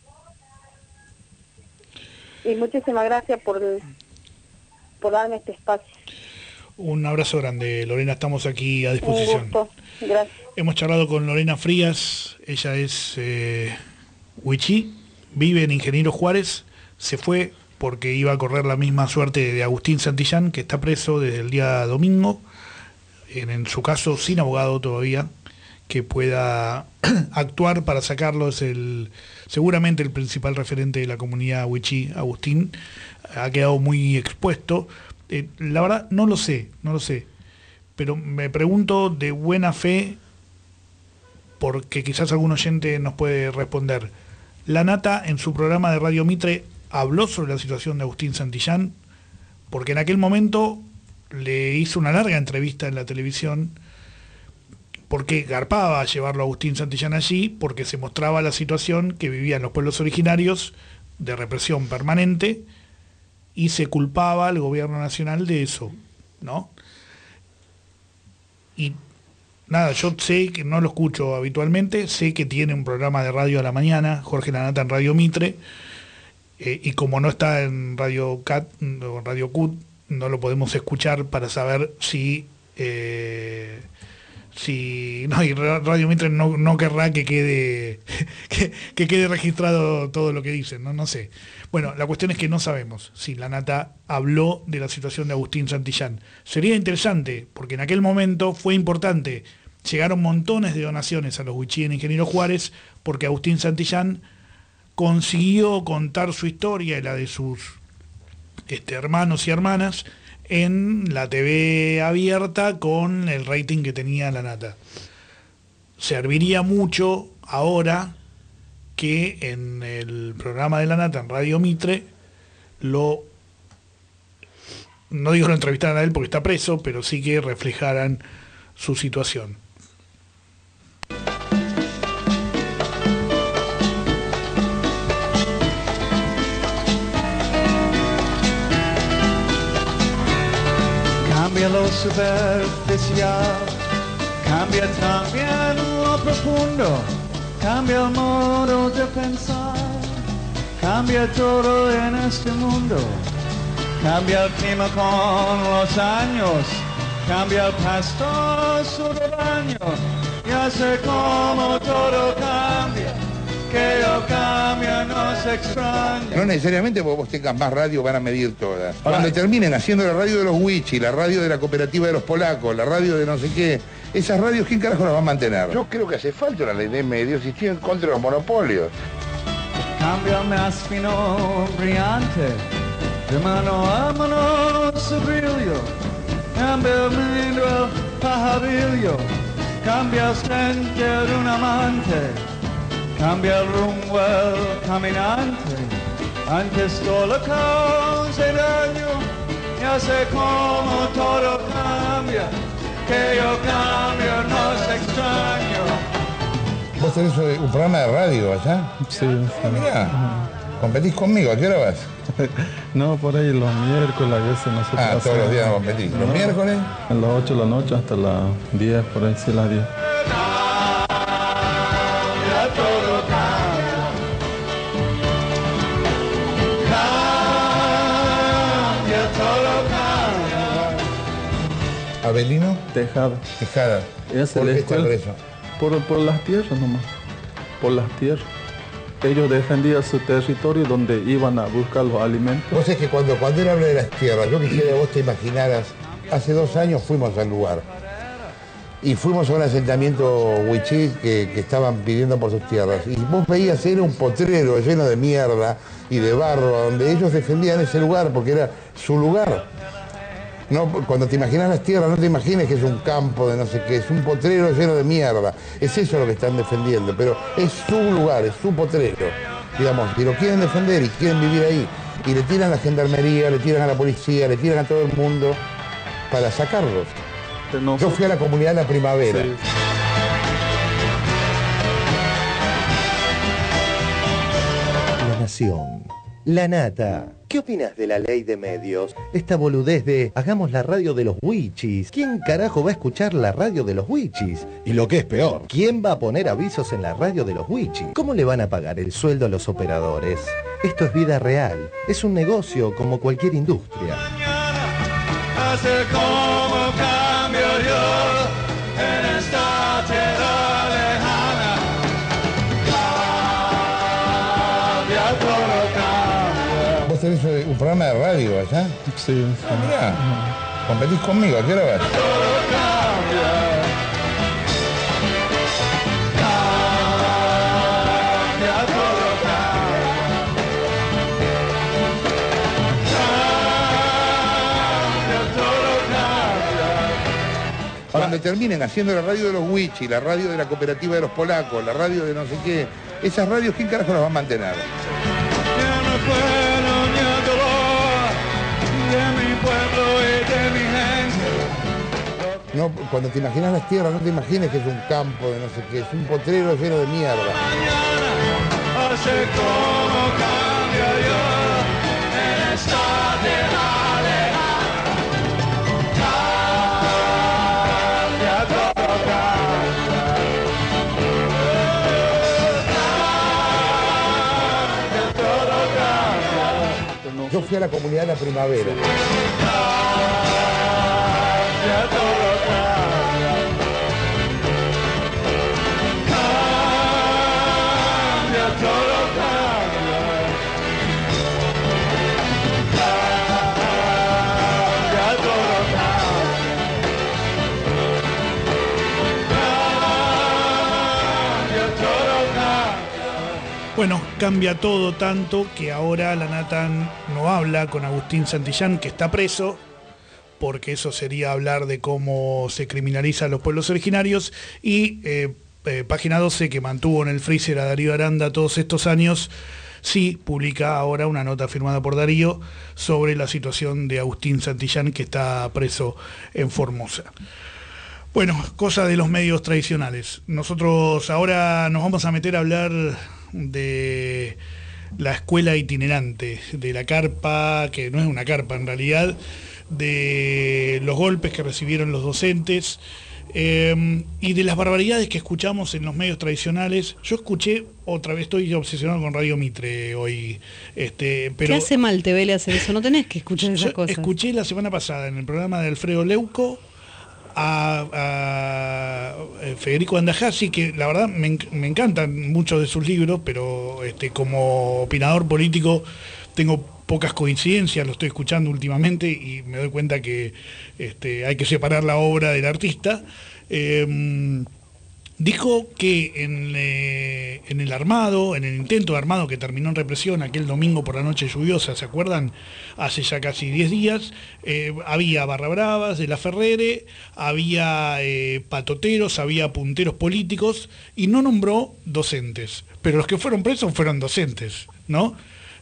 Speaker 4: Y muchísimas gracias por darme este espacio.
Speaker 2: Un abrazo grande, Lorena, estamos aquí a disposición.
Speaker 4: Un gusto, gracias.
Speaker 2: Hemos charlado con Lorena Frías, ella es Huichí vive en Ingeniero Juárez, se fue porque iba a correr la misma suerte de Agustín Santillán, que está preso desde el día domingo, en su caso sin abogado todavía, que pueda actuar para sacarlo. Es seguramente el principal referente de la comunidad huichí. Agustín ha quedado muy expuesto. La verdad no lo sé, pero me pregunto de buena fe, porque quizás algún oyente nos puede responder. La Nata en su programa de Radio Mitre habló sobre la situación de Agustín Santillán, porque en aquel momento le hizo una larga entrevista en la televisión, porque garpaba llevarlo a Agustín Santillán allí, porque se mostraba la situación que vivían los pueblos originarios de represión permanente, y se culpaba al gobierno nacional de eso, ¿no? Y nada, yo sé que no lo escucho habitualmente, sé que tiene un programa de radio a la mañana, Jorge Lanata en Radio Mitre, y como no está en Radio Cat o Radio Cut, no lo podemos escuchar para saber si no, y Radio Mitre no querrá que quede que quede registrado todo lo que dicen, no sé. Bueno, la cuestión es que no sabemos si la Nata habló de la situación de Agustín Santillán. Sería interesante, porque en aquel momento fue importante. Llegaron montones de donaciones a los huichí en Ingeniero Juárez, porque Agustín Santillán consiguió contar su historia y la de sus hermanos y hermanas en la TV abierta con el rating que tenía la Nata. Serviría mucho ahora que en el programa de la Nata en Radio Mitre no digo lo entrevistaran a él porque está preso, pero sí que reflejaran su situación.
Speaker 5: Cambia lo superficial, cambia también lo profundo, cambia el modo de pensar, cambia todo en este mundo, cambia el clima con los años, cambia el pasto su rebaño, ya sé cómo todo cambia, que yo cambio no se extraña.
Speaker 6: No necesariamente porque vos tengas más radio van a medir todas. Cuando terminen haciendo la radio de los huichí, la radio de la cooperativa de los polacos, la radio de no sé qué, esas radios, ¿quién carajo las va a mantener? Yo creo que hace falta una ley de medios y estoy en contra de los monopolios.
Speaker 5: Cambia más fino, brillante, de mano a mano su brillo, cambia el milagro, el pajarillo, cambia el frente de un amante, cambia el rumbo el caminante, antes todo lo causa daño, ya sé cómo todo cambia, que yo cambio no se extraño.
Speaker 6: ¿Vos tenés un programa de radio allá?
Speaker 7: Sí.
Speaker 6: Mirá, competís conmigo, ¿a qué hora vas?
Speaker 7: No, por ahí los miércoles a veces nosotros
Speaker 6: todos
Speaker 7: hacemos.
Speaker 6: los días no competís. ¿Los miércoles?
Speaker 7: A las 8 de la noche hasta las 10, por ahí sí, las 10.
Speaker 5: Todo cambia, todo cambia.
Speaker 6: ¿Abelino?
Speaker 7: Tejada.
Speaker 6: Tejada.
Speaker 7: Es
Speaker 6: ¿Por
Speaker 7: la
Speaker 6: qué está
Speaker 7: escuela.
Speaker 6: preso?
Speaker 7: Por las tierras nomás. Por las tierras. Ellos defendían su territorio donde iban a buscar los alimentos.
Speaker 6: Vos sabés que cuando él habla de las tierras, yo quisiera que vos te imaginaras, hace 2 años fuimos al lugar. Y fuimos a un asentamiento huichí que estaban pidiendo por sus tierras. Y vos veías, era un potrero lleno de mierda y de barro, donde ellos defendían ese lugar porque era su lugar. No, cuando te imaginas las tierras, no te imagines que es un campo de no sé qué, es un potrero lleno de mierda. Es eso lo que están defendiendo, pero es su lugar, es su potrero, digamos, y lo quieren defender y quieren vivir ahí. Y le tiran a la gendarmería, le tiran a la policía, le tiran a todo el mundo para sacarlos. Yo fui a la comunidad de la Primavera.
Speaker 7: Sí.
Speaker 8: La Nación. La Nata. ¿Qué opinas de la ley de medios? Esta boludez de hagamos la radio de los huichis. ¿Quién carajo va a escuchar la radio de los huichis? Y lo que es peor, ¿quién va a poner avisos en la radio de los huichis? ¿Cómo le van a pagar el sueldo a los operadores? Esto es vida real. Es un negocio como cualquier industria.
Speaker 5: Hace como cambio yo en esta tierra lejana.
Speaker 6: programa de radio allá?
Speaker 7: Sí.
Speaker 6: Ah, mirá, competís conmigo, ¿a qué hora vas? Cuando terminen haciendo la radio de los Wichi, la radio de la cooperativa de los polacos, la radio de no sé qué, esas radios, ¿quién carajo las va a mantener? No, cuando te imaginas las tierras, no te imagines que es un campo de no sé qué, es un potrero lleno de mierda. Yo fui a la comunidad de la primavera.
Speaker 2: Bueno, cambia todo tanto que ahora la Nata no habla con Agustín Santillán, que está preso, porque eso sería hablar de cómo se criminaliza a los pueblos originarios, y Página 12, que mantuvo en el freezer a Darío Aranda todos estos años, sí publica ahora una nota firmada por Darío sobre la situación de Agustín Santillán, que está preso en Formosa. Bueno, cosa de los medios tradicionales. Nosotros ahora nos vamos a meter a hablar de la escuela itinerante, de la carpa, que no es una carpa en realidad, de los golpes que recibieron los docentes y de las barbaridades que escuchamos en los medios tradicionales. Yo escuché, otra vez estoy obsesionado con Radio Mitre hoy, pero
Speaker 3: ¿qué hace mal TVL hacer eso? No tenés que escuchar esas cosas.
Speaker 2: Escuché la semana pasada en el programa de Alfredo Leuco a Federico Andajasi, que la verdad me encantan muchos de sus libros, pero como opinador político tengo pocas coincidencias, lo estoy escuchando últimamente y me doy cuenta que hay que separar la obra del artista. Dijo que en el armado, en el intento de armado que terminó en represión aquel domingo por la noche lluviosa, ¿se acuerdan? Hace ya casi 10 días, había barra bravas de la Ferrere, había patoteros, había punteros políticos y no nombró docentes. Pero los que fueron presos fueron docentes, ¿no?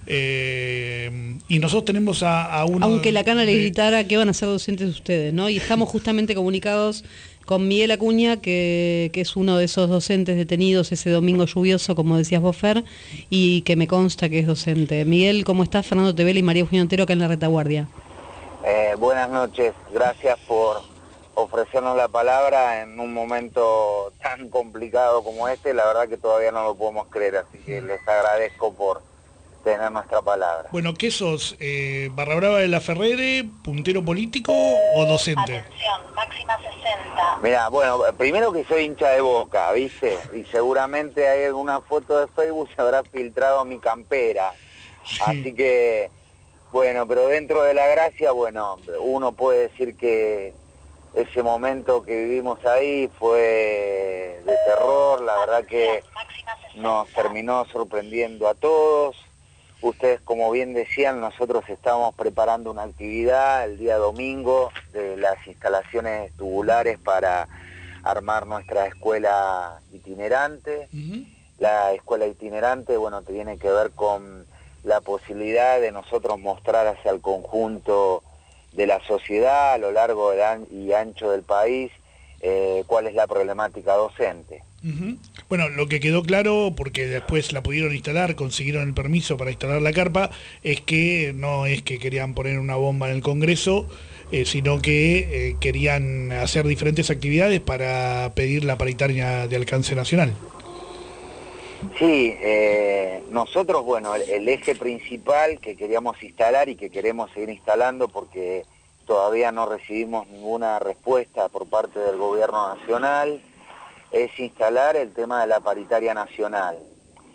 Speaker 2: Y nosotros tenemos a uno...
Speaker 3: Aunque la cana le gritara que van a ser docentes ustedes, ¿no? Y estamos justamente comunicados con Miguel Acuña, que es uno de esos docentes detenidos ese domingo lluvioso, como decías vos, Fer, y que me consta que es docente. Miguel, ¿cómo estás? Fernando Tevele y María Eugenia Otero acá en la retaguardia.
Speaker 9: Buenas noches, gracias por ofrecernos la palabra en un momento tan complicado como este. La verdad que todavía no lo podemos creer, así que les agradezco por tener nuestra palabra.
Speaker 2: Bueno, ¿qué sos? ¿Barra brava de la Ferrere, puntero político o docente?
Speaker 10: Atención, máxima 60.
Speaker 9: Mira, bueno, primero que soy hincha de Boca, ¿viste? Y seguramente hay alguna foto de Facebook, se habrá filtrado mi campera. Sí. Así que, bueno, pero dentro de la gracia, bueno, uno puede decir que ese momento que vivimos ahí fue de terror, la verdad que nos terminó sorprendiendo a todos. Ustedes, como bien decían, nosotros estábamos preparando una actividad el día domingo de las instalaciones tubulares para armar nuestra escuela itinerante. La escuela itinerante, bueno, tiene que ver con la posibilidad de nosotros mostrar hacia el conjunto de la sociedad a lo largo y ancho del país cuál es la problemática docente.
Speaker 2: Bueno, lo que quedó claro, porque después la pudieron instalar, consiguieron el permiso para instalar la carpa, es que no es que querían poner una bomba en el Congreso, sino que querían hacer diferentes actividades para pedir la paritaria de alcance nacional.
Speaker 9: Sí, nosotros, bueno, el eje principal que queríamos instalar y que queremos seguir instalando, porque todavía no recibimos ninguna respuesta por parte del gobierno nacional, es instalar el tema de la paritaria nacional.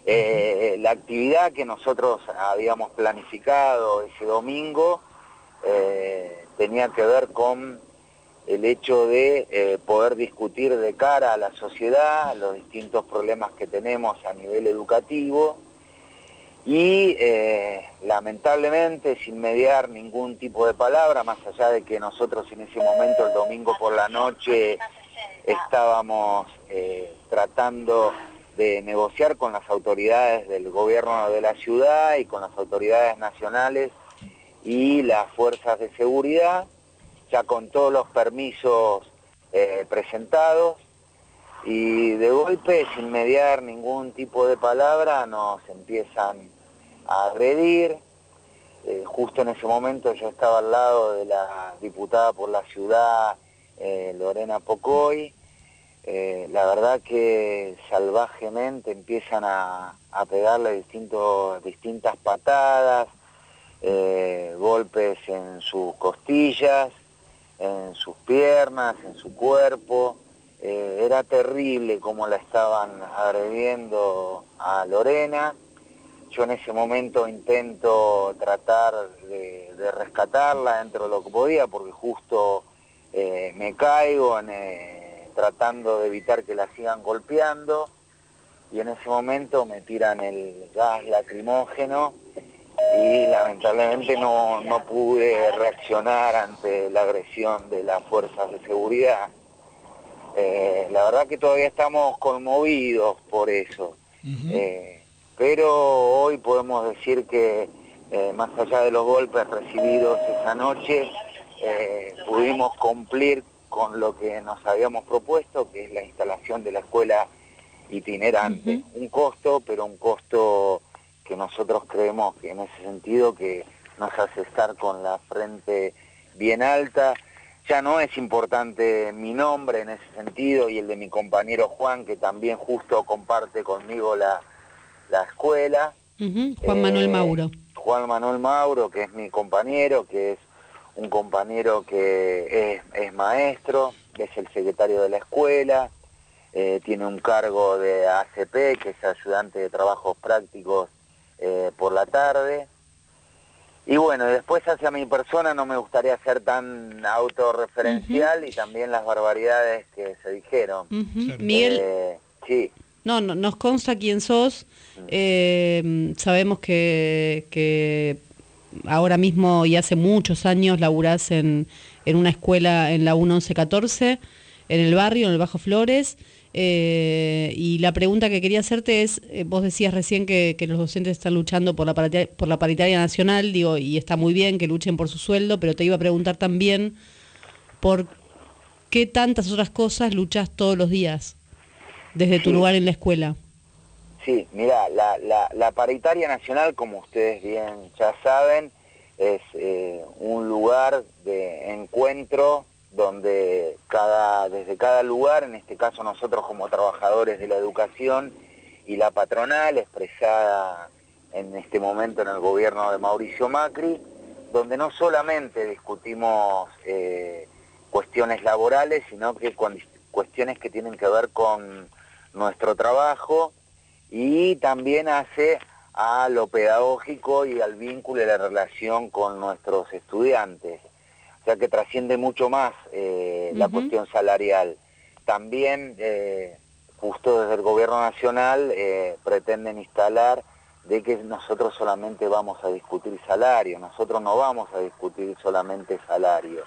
Speaker 9: La actividad que nosotros habíamos planificado ese domingo tenía que ver con el hecho de poder discutir de cara a la sociedad los distintos problemas que tenemos a nivel educativo y lamentablemente sin mediar ningún tipo de palabra, más allá de que nosotros en ese momento el domingo por la noche estábamos tratando de negociar con las autoridades del gobierno de la ciudad y con las autoridades nacionales y las fuerzas de seguridad, ya con todos los permisos presentados, y de golpe, sin mediar ningún tipo de palabra, nos empiezan a agredir. Justo en ese momento yo estaba al lado de la diputada por la ciudad, Lorena Pocoy. La verdad que salvajemente empiezan a pegarle distintas patadas, golpes en sus costillas, en sus piernas, en su cuerpo. Era terrible cómo la estaban agrediendo a Lorena. Yo en ese momento intento tratar de rescatarla dentro de lo que podía, porque justo me caigo tratando de evitar que la sigan golpeando, y en ese momento me tiran el gas lacrimógeno y lamentablemente no pude reaccionar ante la agresión de las fuerzas de seguridad. La verdad que todavía estamos conmovidos por eso, pero hoy podemos decir que más allá de los golpes recibidos esa noche, pudimos cumplir con lo que nos habíamos propuesto, que es la instalación de la escuela itinerante. Un costo, pero un costo que nosotros creemos que en ese sentido que nos hace estar con la frente bien alta. Ya no es importante mi nombre en ese sentido y el de mi compañero Juan, que también justo comparte conmigo la escuela.
Speaker 3: Juan Manuel Mauro.
Speaker 9: Juan Manuel Mauro, que es mi compañero, que es un compañero que es maestro, es el secretario de la escuela, tiene un cargo de ACP, que es ayudante de trabajos prácticos por la tarde. Y bueno, después hacia mi persona no me gustaría ser tan autorreferencial y también las barbaridades que se dijeron.
Speaker 3: Miguel,
Speaker 9: sí.
Speaker 3: No, nos consta quién sos, sabemos que ahora mismo y hace muchos años laburás en una escuela en la 1114, en el barrio, en el Bajo Flores, y la pregunta que quería hacerte es, vos decías recién que los docentes están luchando por la paritaria nacional, digo, y está muy bien que luchen por su sueldo, pero te iba a preguntar también por qué tantas otras cosas luchás todos los días desde tu lugar en la escuela.
Speaker 9: Sí, mira, la paritaria nacional, como ustedes bien ya saben, es un lugar de encuentro donde desde cada lugar, en este caso nosotros como trabajadores de la educación y la patronal, expresada en este momento en el gobierno de Mauricio Macri, donde no solamente discutimos cuestiones laborales, sino que cuestiones que tienen que ver con nuestro trabajo, y también hace a lo pedagógico y al vínculo y la relación con nuestros estudiantes. O sea que trasciende mucho más la cuestión salarial. También, justo desde el gobierno nacional, pretenden instalar de que nosotros solamente vamos a discutir salario. Nosotros no vamos a discutir solamente salario.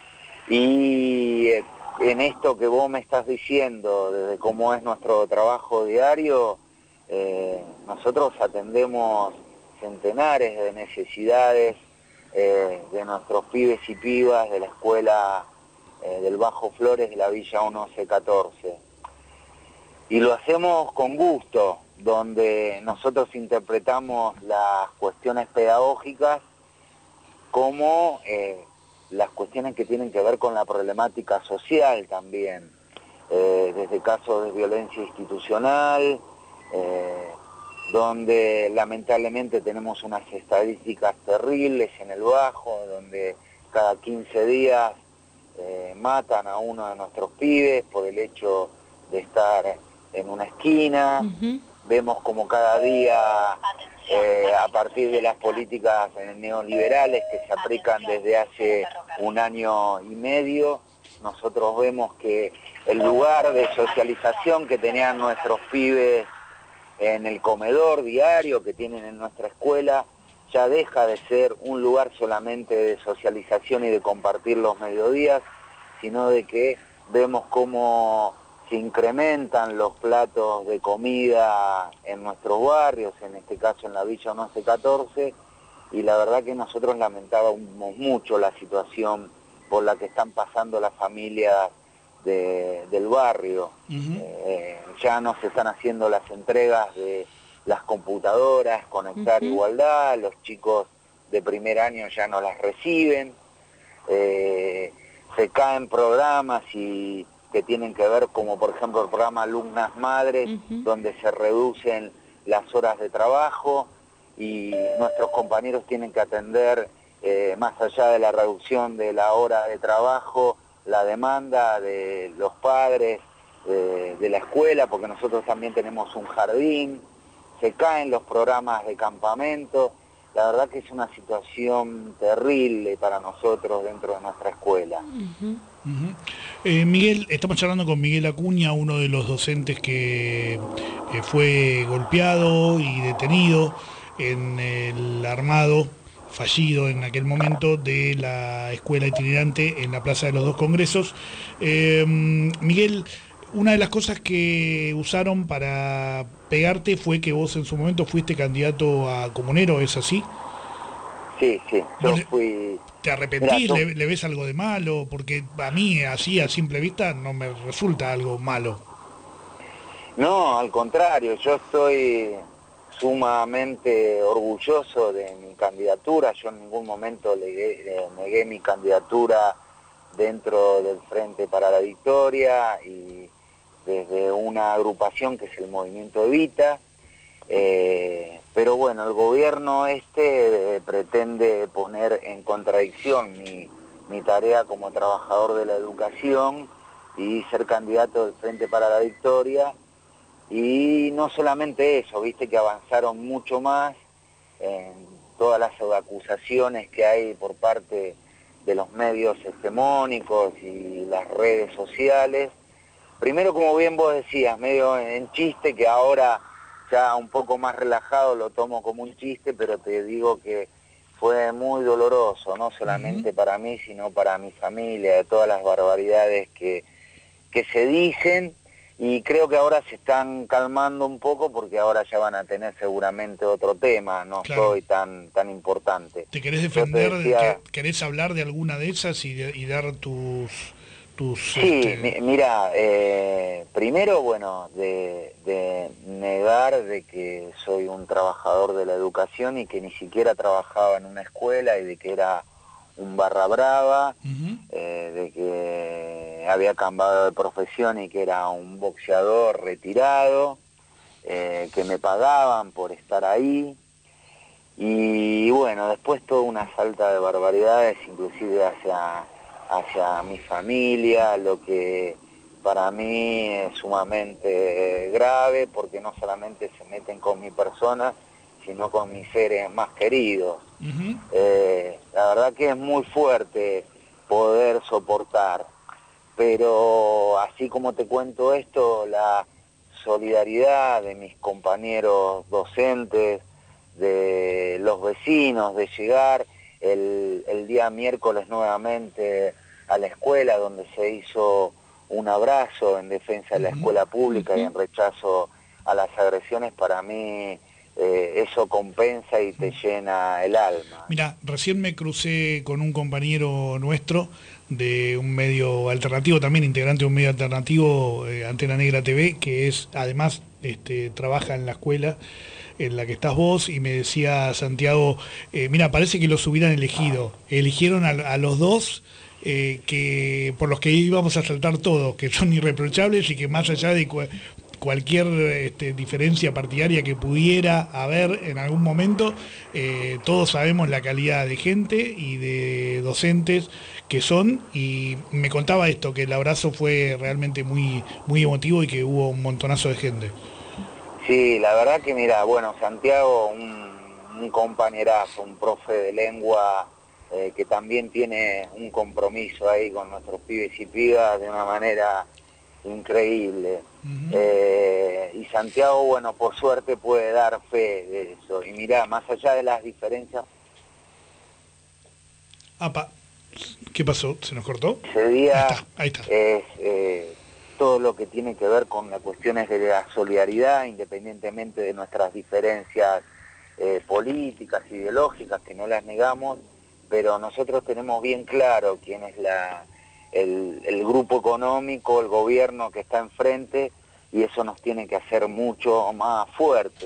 Speaker 9: Y en esto que vos me estás diciendo, desde cómo es nuestro trabajo diario, nosotros atendemos centenares de necesidades de nuestros pibes y pibas de la escuela del Bajo Flores de la Villa 1114. Y lo hacemos con gusto, donde nosotros interpretamos las cuestiones pedagógicas como las cuestiones que tienen que ver con la problemática social también, desde casos de violencia institucional, donde lamentablemente tenemos unas estadísticas terribles en el Bajo, donde cada 15 días matan a uno de nuestros pibes por el hecho de estar en una esquina, vemos como cada día, a partir de las políticas neoliberales que se aplican desde hace 1 año y medio, nosotros vemos que el lugar de socialización que tenían nuestros pibes en el comedor diario que tienen en nuestra escuela, ya deja de ser un lugar solamente de socialización y de compartir los mediodías, sino de que vemos cómo se incrementan los platos de comida en nuestros barrios, en este caso en la Villa 1114, y la verdad que nosotros lamentábamos mucho la situación por la que están pasando las familias del barrio. Ya no se están haciendo las entregas de las computadoras, Conectar Igualdad, los chicos de primer año ya no las reciben, se caen programas que tienen que ver, como por ejemplo el programa Alumnas Madres, donde se reducen las horas de trabajo y nuestros compañeros tienen que atender, más allá de la reducción de la hora de trabajo, la demanda de los padres, de la escuela, porque nosotros también tenemos un jardín, se caen los programas de campamento. La verdad que es una situación terrible para nosotros dentro de nuestra escuela.
Speaker 2: Miguel, estamos charlando con Miguel Acuña, uno de los docentes que fue golpeado y detenido en el armado fallido en aquel momento de la escuela itinerante en la Plaza de los Dos Congresos. Miguel, una de las cosas que usaron para pegarte fue que vos en su momento fuiste candidato a comunero, ¿es así?
Speaker 9: Sí, yo fui...
Speaker 2: ¿Te arrepentís?
Speaker 9: Mirá,
Speaker 2: ¿Le ves algo de malo? Porque a mí, así a simple vista, no me resulta algo malo.
Speaker 9: No, al contrario, yo estoy sumamente orgulloso de mi candidatura. Yo en ningún momento le negué mi candidatura dentro del Frente para la Victoria y desde una agrupación que es el Movimiento Evita, pero bueno, el gobierno pretende poner en contradicción mi tarea como trabajador de la educación y ser candidato del Frente para la Victoria, y no solamente eso, viste que avanzaron mucho más en todas las acusaciones que hay por parte de los medios hegemónicos y las redes sociales. Primero, como bien vos decías, medio en chiste, que ahora ya un poco más relajado lo tomo como un chiste, pero te digo que fue muy doloroso, no solamente para mí, sino para mi familia, de todas las barbaridades que se dicen, y creo que ahora se están calmando un poco porque ahora ya van a tener seguramente otro tema, no soy tan importante.
Speaker 2: ¿Te querés defender, querés hablar de alguna de esas y dar tus
Speaker 9: Sí, mira, primero, bueno, de negar de que soy un trabajador de la educación y que ni siquiera trabajaba en una escuela y de que era un barra brava, de que había cambiado de profesión y que era un boxeador retirado, que me pagaban por estar ahí. Y bueno, después toda una salta de barbaridades, inclusive hacia mi familia, lo que para mí es sumamente grave, porque no solamente se meten con mi persona, sino con mis seres más queridos. La verdad que es muy fuerte poder soportar, pero así como te cuento esto, la solidaridad de mis compañeros docentes, de los vecinos, de llegar el día miércoles nuevamente a la escuela, donde se hizo un abrazo en defensa de la escuela pública y en rechazo a las agresiones, para mí eso compensa y te llena el alma.
Speaker 2: Mira, recién me crucé con un compañero nuestro de un medio alternativo, también integrante de un medio alternativo, Antena Negra TV, que es además trabaja en la escuela en la que estás vos, y me decía Santiago, mira, parece que los hubieran elegido, eligieron a los dos que por los que íbamos a saltar todos, que son irreprochables y que más allá de cualquier diferencia partidaria que pudiera haber en algún momento, todos sabemos la calidad de gente y de docentes que son, y me contaba esto, que el abrazo fue realmente muy, muy emotivo y que hubo un montonazo de gente.
Speaker 9: Sí, la verdad que mira, bueno, Santiago, un compañerazo, un profe de lengua que también tiene un compromiso ahí con nuestros pibes y pibas de una manera increíble. Y Santiago, bueno, por suerte puede dar fe de eso. Y mirá, más allá de las diferencias...
Speaker 2: ¿Qué pasó? ¿Se nos cortó?
Speaker 9: Ese día
Speaker 2: ahí está.
Speaker 9: Es todo lo que tiene que ver con las cuestiones de la solidaridad, independientemente de nuestras diferencias políticas, ideológicas, que no las negamos, pero nosotros tenemos bien claro quién es el grupo económico, el gobierno que está enfrente, y eso nos tiene que hacer mucho más fuertes.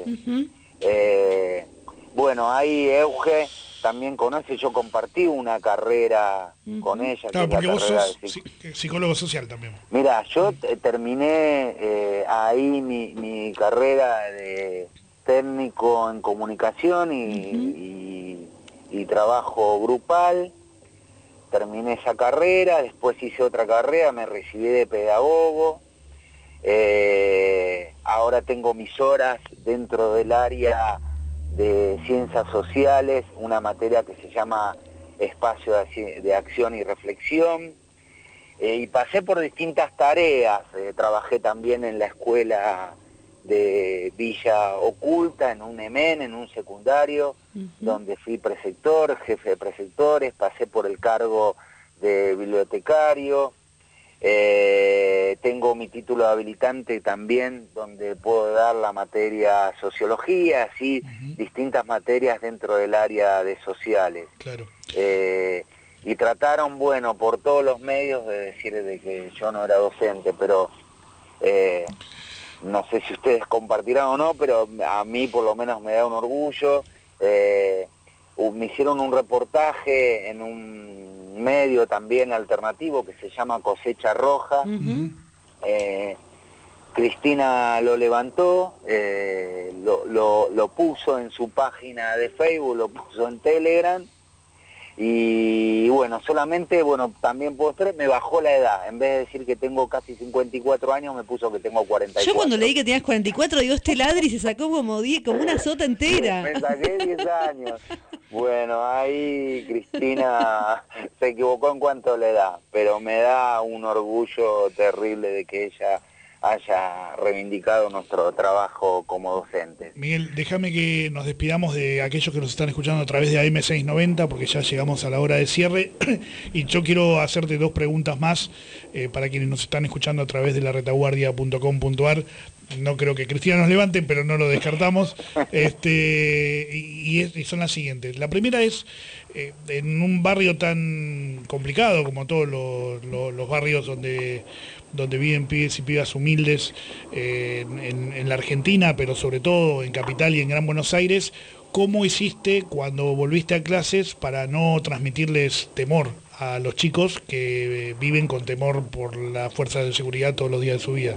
Speaker 9: Bueno, ahí Euge también conoce, yo compartí una carrera con ella.
Speaker 2: Claro, porque vos sos psicólogo social también.
Speaker 9: Mira, yo terminé ahí mi carrera de técnico en comunicación y trabajo grupal. Terminé esa carrera, después hice otra carrera, me recibí de pedagogo. Ahora tengo mis horas dentro del área de ciencias sociales, una materia que se llama espacio de acción y reflexión, y pasé por distintas tareas. Trabajé también en la escuela de Villa Oculta, en un EMEN, en un secundario, donde fui preceptor, jefe de preceptores, pasé por el cargo de bibliotecario. Tengo mi título de habilitante también, donde puedo dar la materia sociología, así distintas materias dentro del área de sociales.
Speaker 2: Claro.
Speaker 9: Y trataron, bueno, por todos los medios de decir de que yo no era docente, pero no sé si ustedes compartirán o no, pero a mí por lo menos me da un orgullo. Me hicieron un reportaje en un medio también alternativo que se llama Cosecha Roja. Cristina lo levantó, lo puso en su página de Facebook, lo puso en Telegram, y bueno, solamente, bueno, también puedo estar, me bajó la edad. En vez de decir que tengo casi 54 años, me puso que tengo 44.
Speaker 3: Yo cuando leí que tenías 44, digo, este ladri se sacó como una sota entera.
Speaker 9: Me saqué 10 años. Bueno, ahí Cristina se equivocó en cuanto a la edad, pero me da un orgullo terrible de que ella haya reivindicado nuestro trabajo como docentes.
Speaker 2: Miguel, déjame que nos despidamos de aquellos que nos están escuchando a través de AM690, porque ya llegamos a la hora de cierre, y yo quiero hacerte dos preguntas más para quienes nos están escuchando a través de laretaguardia.com.ar. No creo que Cristina nos levante, pero no lo descartamos. Y son las siguientes. La primera es, en un barrio tan complicado como todos los barrios donde viven pibes y pibas humildes en la Argentina, pero sobre todo en Capital y en Gran Buenos Aires, ¿cómo hiciste cuando volviste a clases para no transmitirles temor a los chicos que viven con temor por la fuerza de seguridad todos los días de su vida?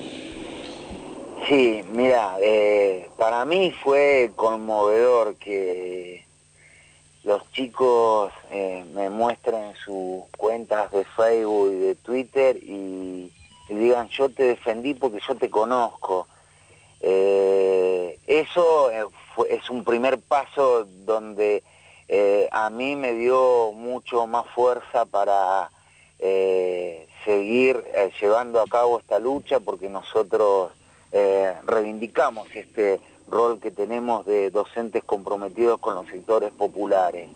Speaker 9: Sí, mira, para mí fue conmovedor que los chicos me muestren sus cuentas de Facebook y de Twitter y digan, yo te defendí porque yo te conozco. Eso es un primer paso donde a mí me dio mucho más fuerza para seguir llevando a cabo esta lucha, porque nosotros reivindicamos este rol que tenemos de docentes comprometidos con los sectores populares,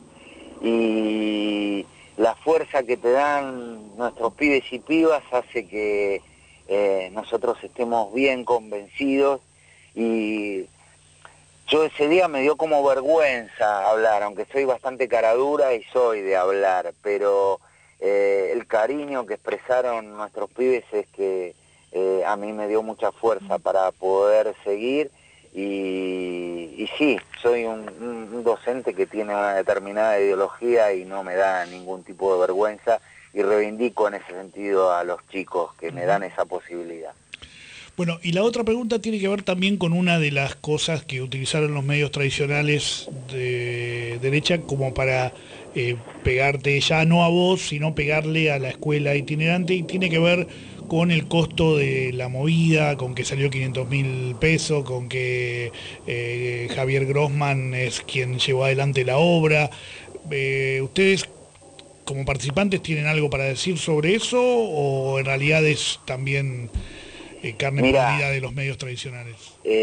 Speaker 9: y la fuerza que te dan nuestros pibes y pibas hace que nosotros estemos bien convencidos. Y yo ese día me dio como vergüenza hablar, aunque soy bastante caradura y soy de hablar, pero el cariño que expresaron nuestros pibes es que a mí me dio mucha fuerza para poder seguir, y sí, soy un docente que tiene una determinada ideología y no me da ningún tipo de vergüenza, y reivindico en ese sentido a los chicos que me dan esa posibilidad.
Speaker 2: Bueno, y la otra pregunta tiene que ver también con una de las cosas que utilizaron los medios tradicionales de derecha como para pegarte ya no a vos, sino pegarle a la escuela itinerante, y tiene que ver con el costo de la movida, con que salió 500.000 pesos, con que Javier Grossman es quien llevó adelante la obra. ¿Ustedes como participantes tienen algo para decir sobre eso o en realidad es también carne podrida de los medios tradicionales?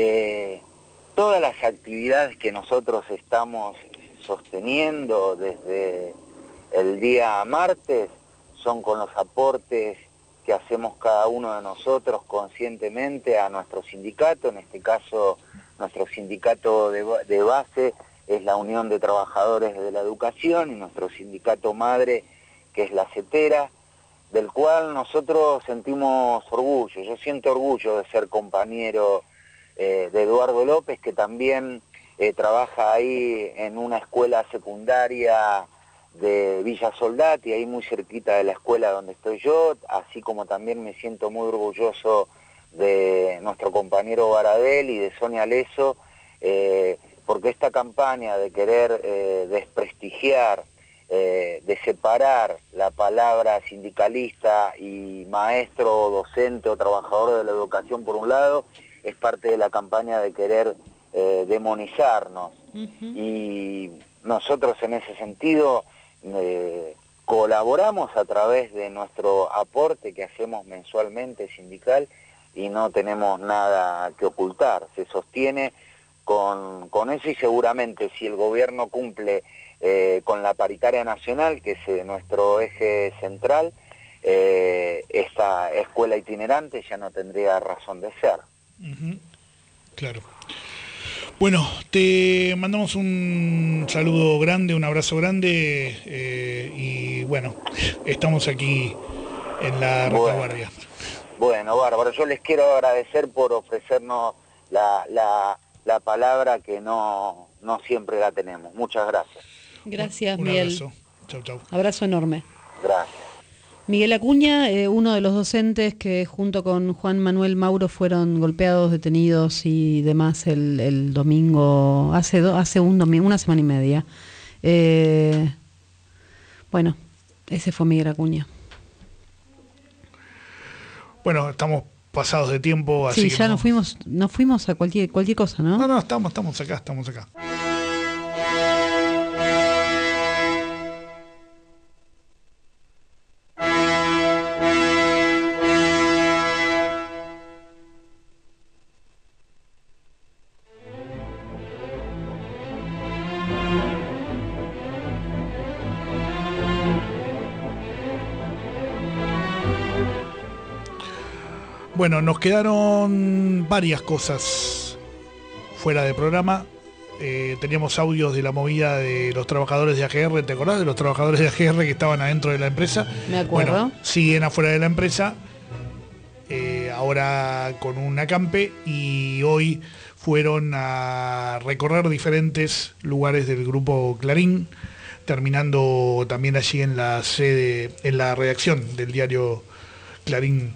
Speaker 9: Todas las actividades que nosotros estamos sosteniendo desde el día martes son con los aportes que hacemos cada uno de nosotros conscientemente a nuestro sindicato. En este caso, nuestro sindicato de base es la Unión de Trabajadores de la Educación y nuestro sindicato madre, que es la CETERA, del cual nosotros sentimos orgullo. Yo siento orgullo de ser compañero de Eduardo López, que también trabaja ahí en una escuela secundaria de Villa Soldati, ahí muy cerquita de la escuela donde estoy yo, así como también me siento muy orgulloso de nuestro compañero Baradel y de Sonia Leso, porque esta campaña de querer desprestigiar, de separar la palabra sindicalista y maestro, o docente o trabajador de la educación por un lado, es parte de la campaña de querer demonizarnos. Y nosotros en ese sentido colaboramos a través de nuestro aporte que hacemos mensualmente sindical y no tenemos nada que ocultar. Se sostiene con eso y seguramente si el gobierno cumple con la paritaria nacional, que es nuestro eje central, esta escuela itinerante ya no tendría razón de ser.
Speaker 2: Claro. Bueno, te mandamos un saludo grande, un abrazo grande y bueno, estamos aquí en la retaguardia.
Speaker 9: Bueno, bárbaro. Yo les quiero agradecer por ofrecernos la palabra que no siempre la tenemos. Muchas gracias.
Speaker 3: Gracias,
Speaker 2: Un
Speaker 3: Miguel.
Speaker 2: abrazo. Chau, chau.
Speaker 3: Abrazo enorme.
Speaker 9: Gracias.
Speaker 3: Miguel Acuña, uno de los docentes que junto con Juan Manuel Mauro fueron golpeados, detenidos y demás el domingo, hace una semana y media. Bueno, ese fue Miguel Acuña.
Speaker 2: Bueno, estamos pasados de tiempo, así
Speaker 3: sí,
Speaker 2: que
Speaker 3: ya nos fuimos a cualquier cosa, ¿no?
Speaker 2: No, estamos acá. Bueno, nos quedaron varias cosas fuera de programa. Teníamos audios de la movida de los trabajadores de AGR, ¿te acordás de los trabajadores de AGR que estaban adentro de la empresa?
Speaker 3: Me acuerdo.
Speaker 2: Bueno, siguen afuera de la empresa, ahora con un acampe, y hoy fueron a recorrer diferentes lugares del grupo Clarín, terminando también allí en la sede, en la redacción del diario Clarín.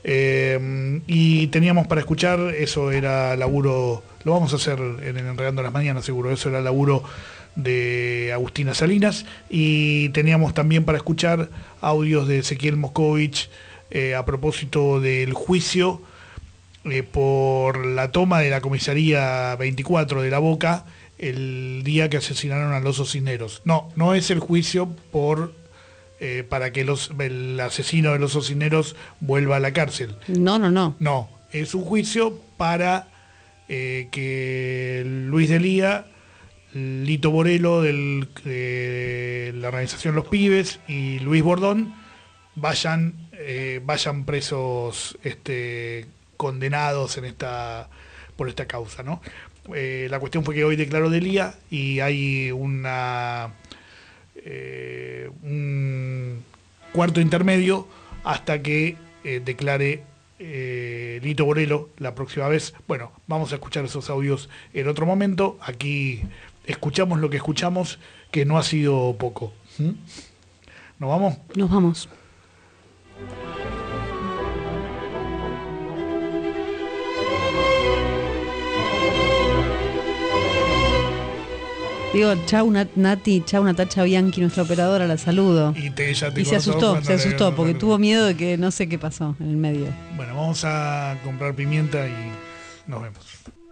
Speaker 2: Y teníamos para escuchar, eso era laburo, lo vamos a hacer en el Enredando las Mañanas seguro, eso era laburo de Agustina Salinas, y teníamos también para escuchar audios de Ezequiel Moscovich a propósito del juicio por la toma de la comisaría 24 de La Boca el día que asesinaron a los Cisneros. No es el juicio para que el asesino de los Cisneros vuelva a la cárcel.
Speaker 3: No.
Speaker 2: No, es un juicio para que Luis Delía, Lito Borello de la organización Los Pibes y Luis Bordón vayan presos, condenados por esta causa, ¿no? La cuestión fue que hoy declaró Delía y hay un cuarto intermedio hasta que declare Lito Borello la próxima vez. Bueno, vamos a escuchar esos audios en otro momento. Aquí escuchamos lo que escuchamos, que no ha sido poco. ¿Nos vamos?
Speaker 3: Nos vamos. Digo, chau Nati, chau Natacha Bianchi, nuestra operadora, la saludo.
Speaker 2: Y
Speaker 3: se asustó porque tuvo miedo de que no sé qué pasó en el medio.
Speaker 2: Bueno, vamos a comprar pimienta y nos vemos.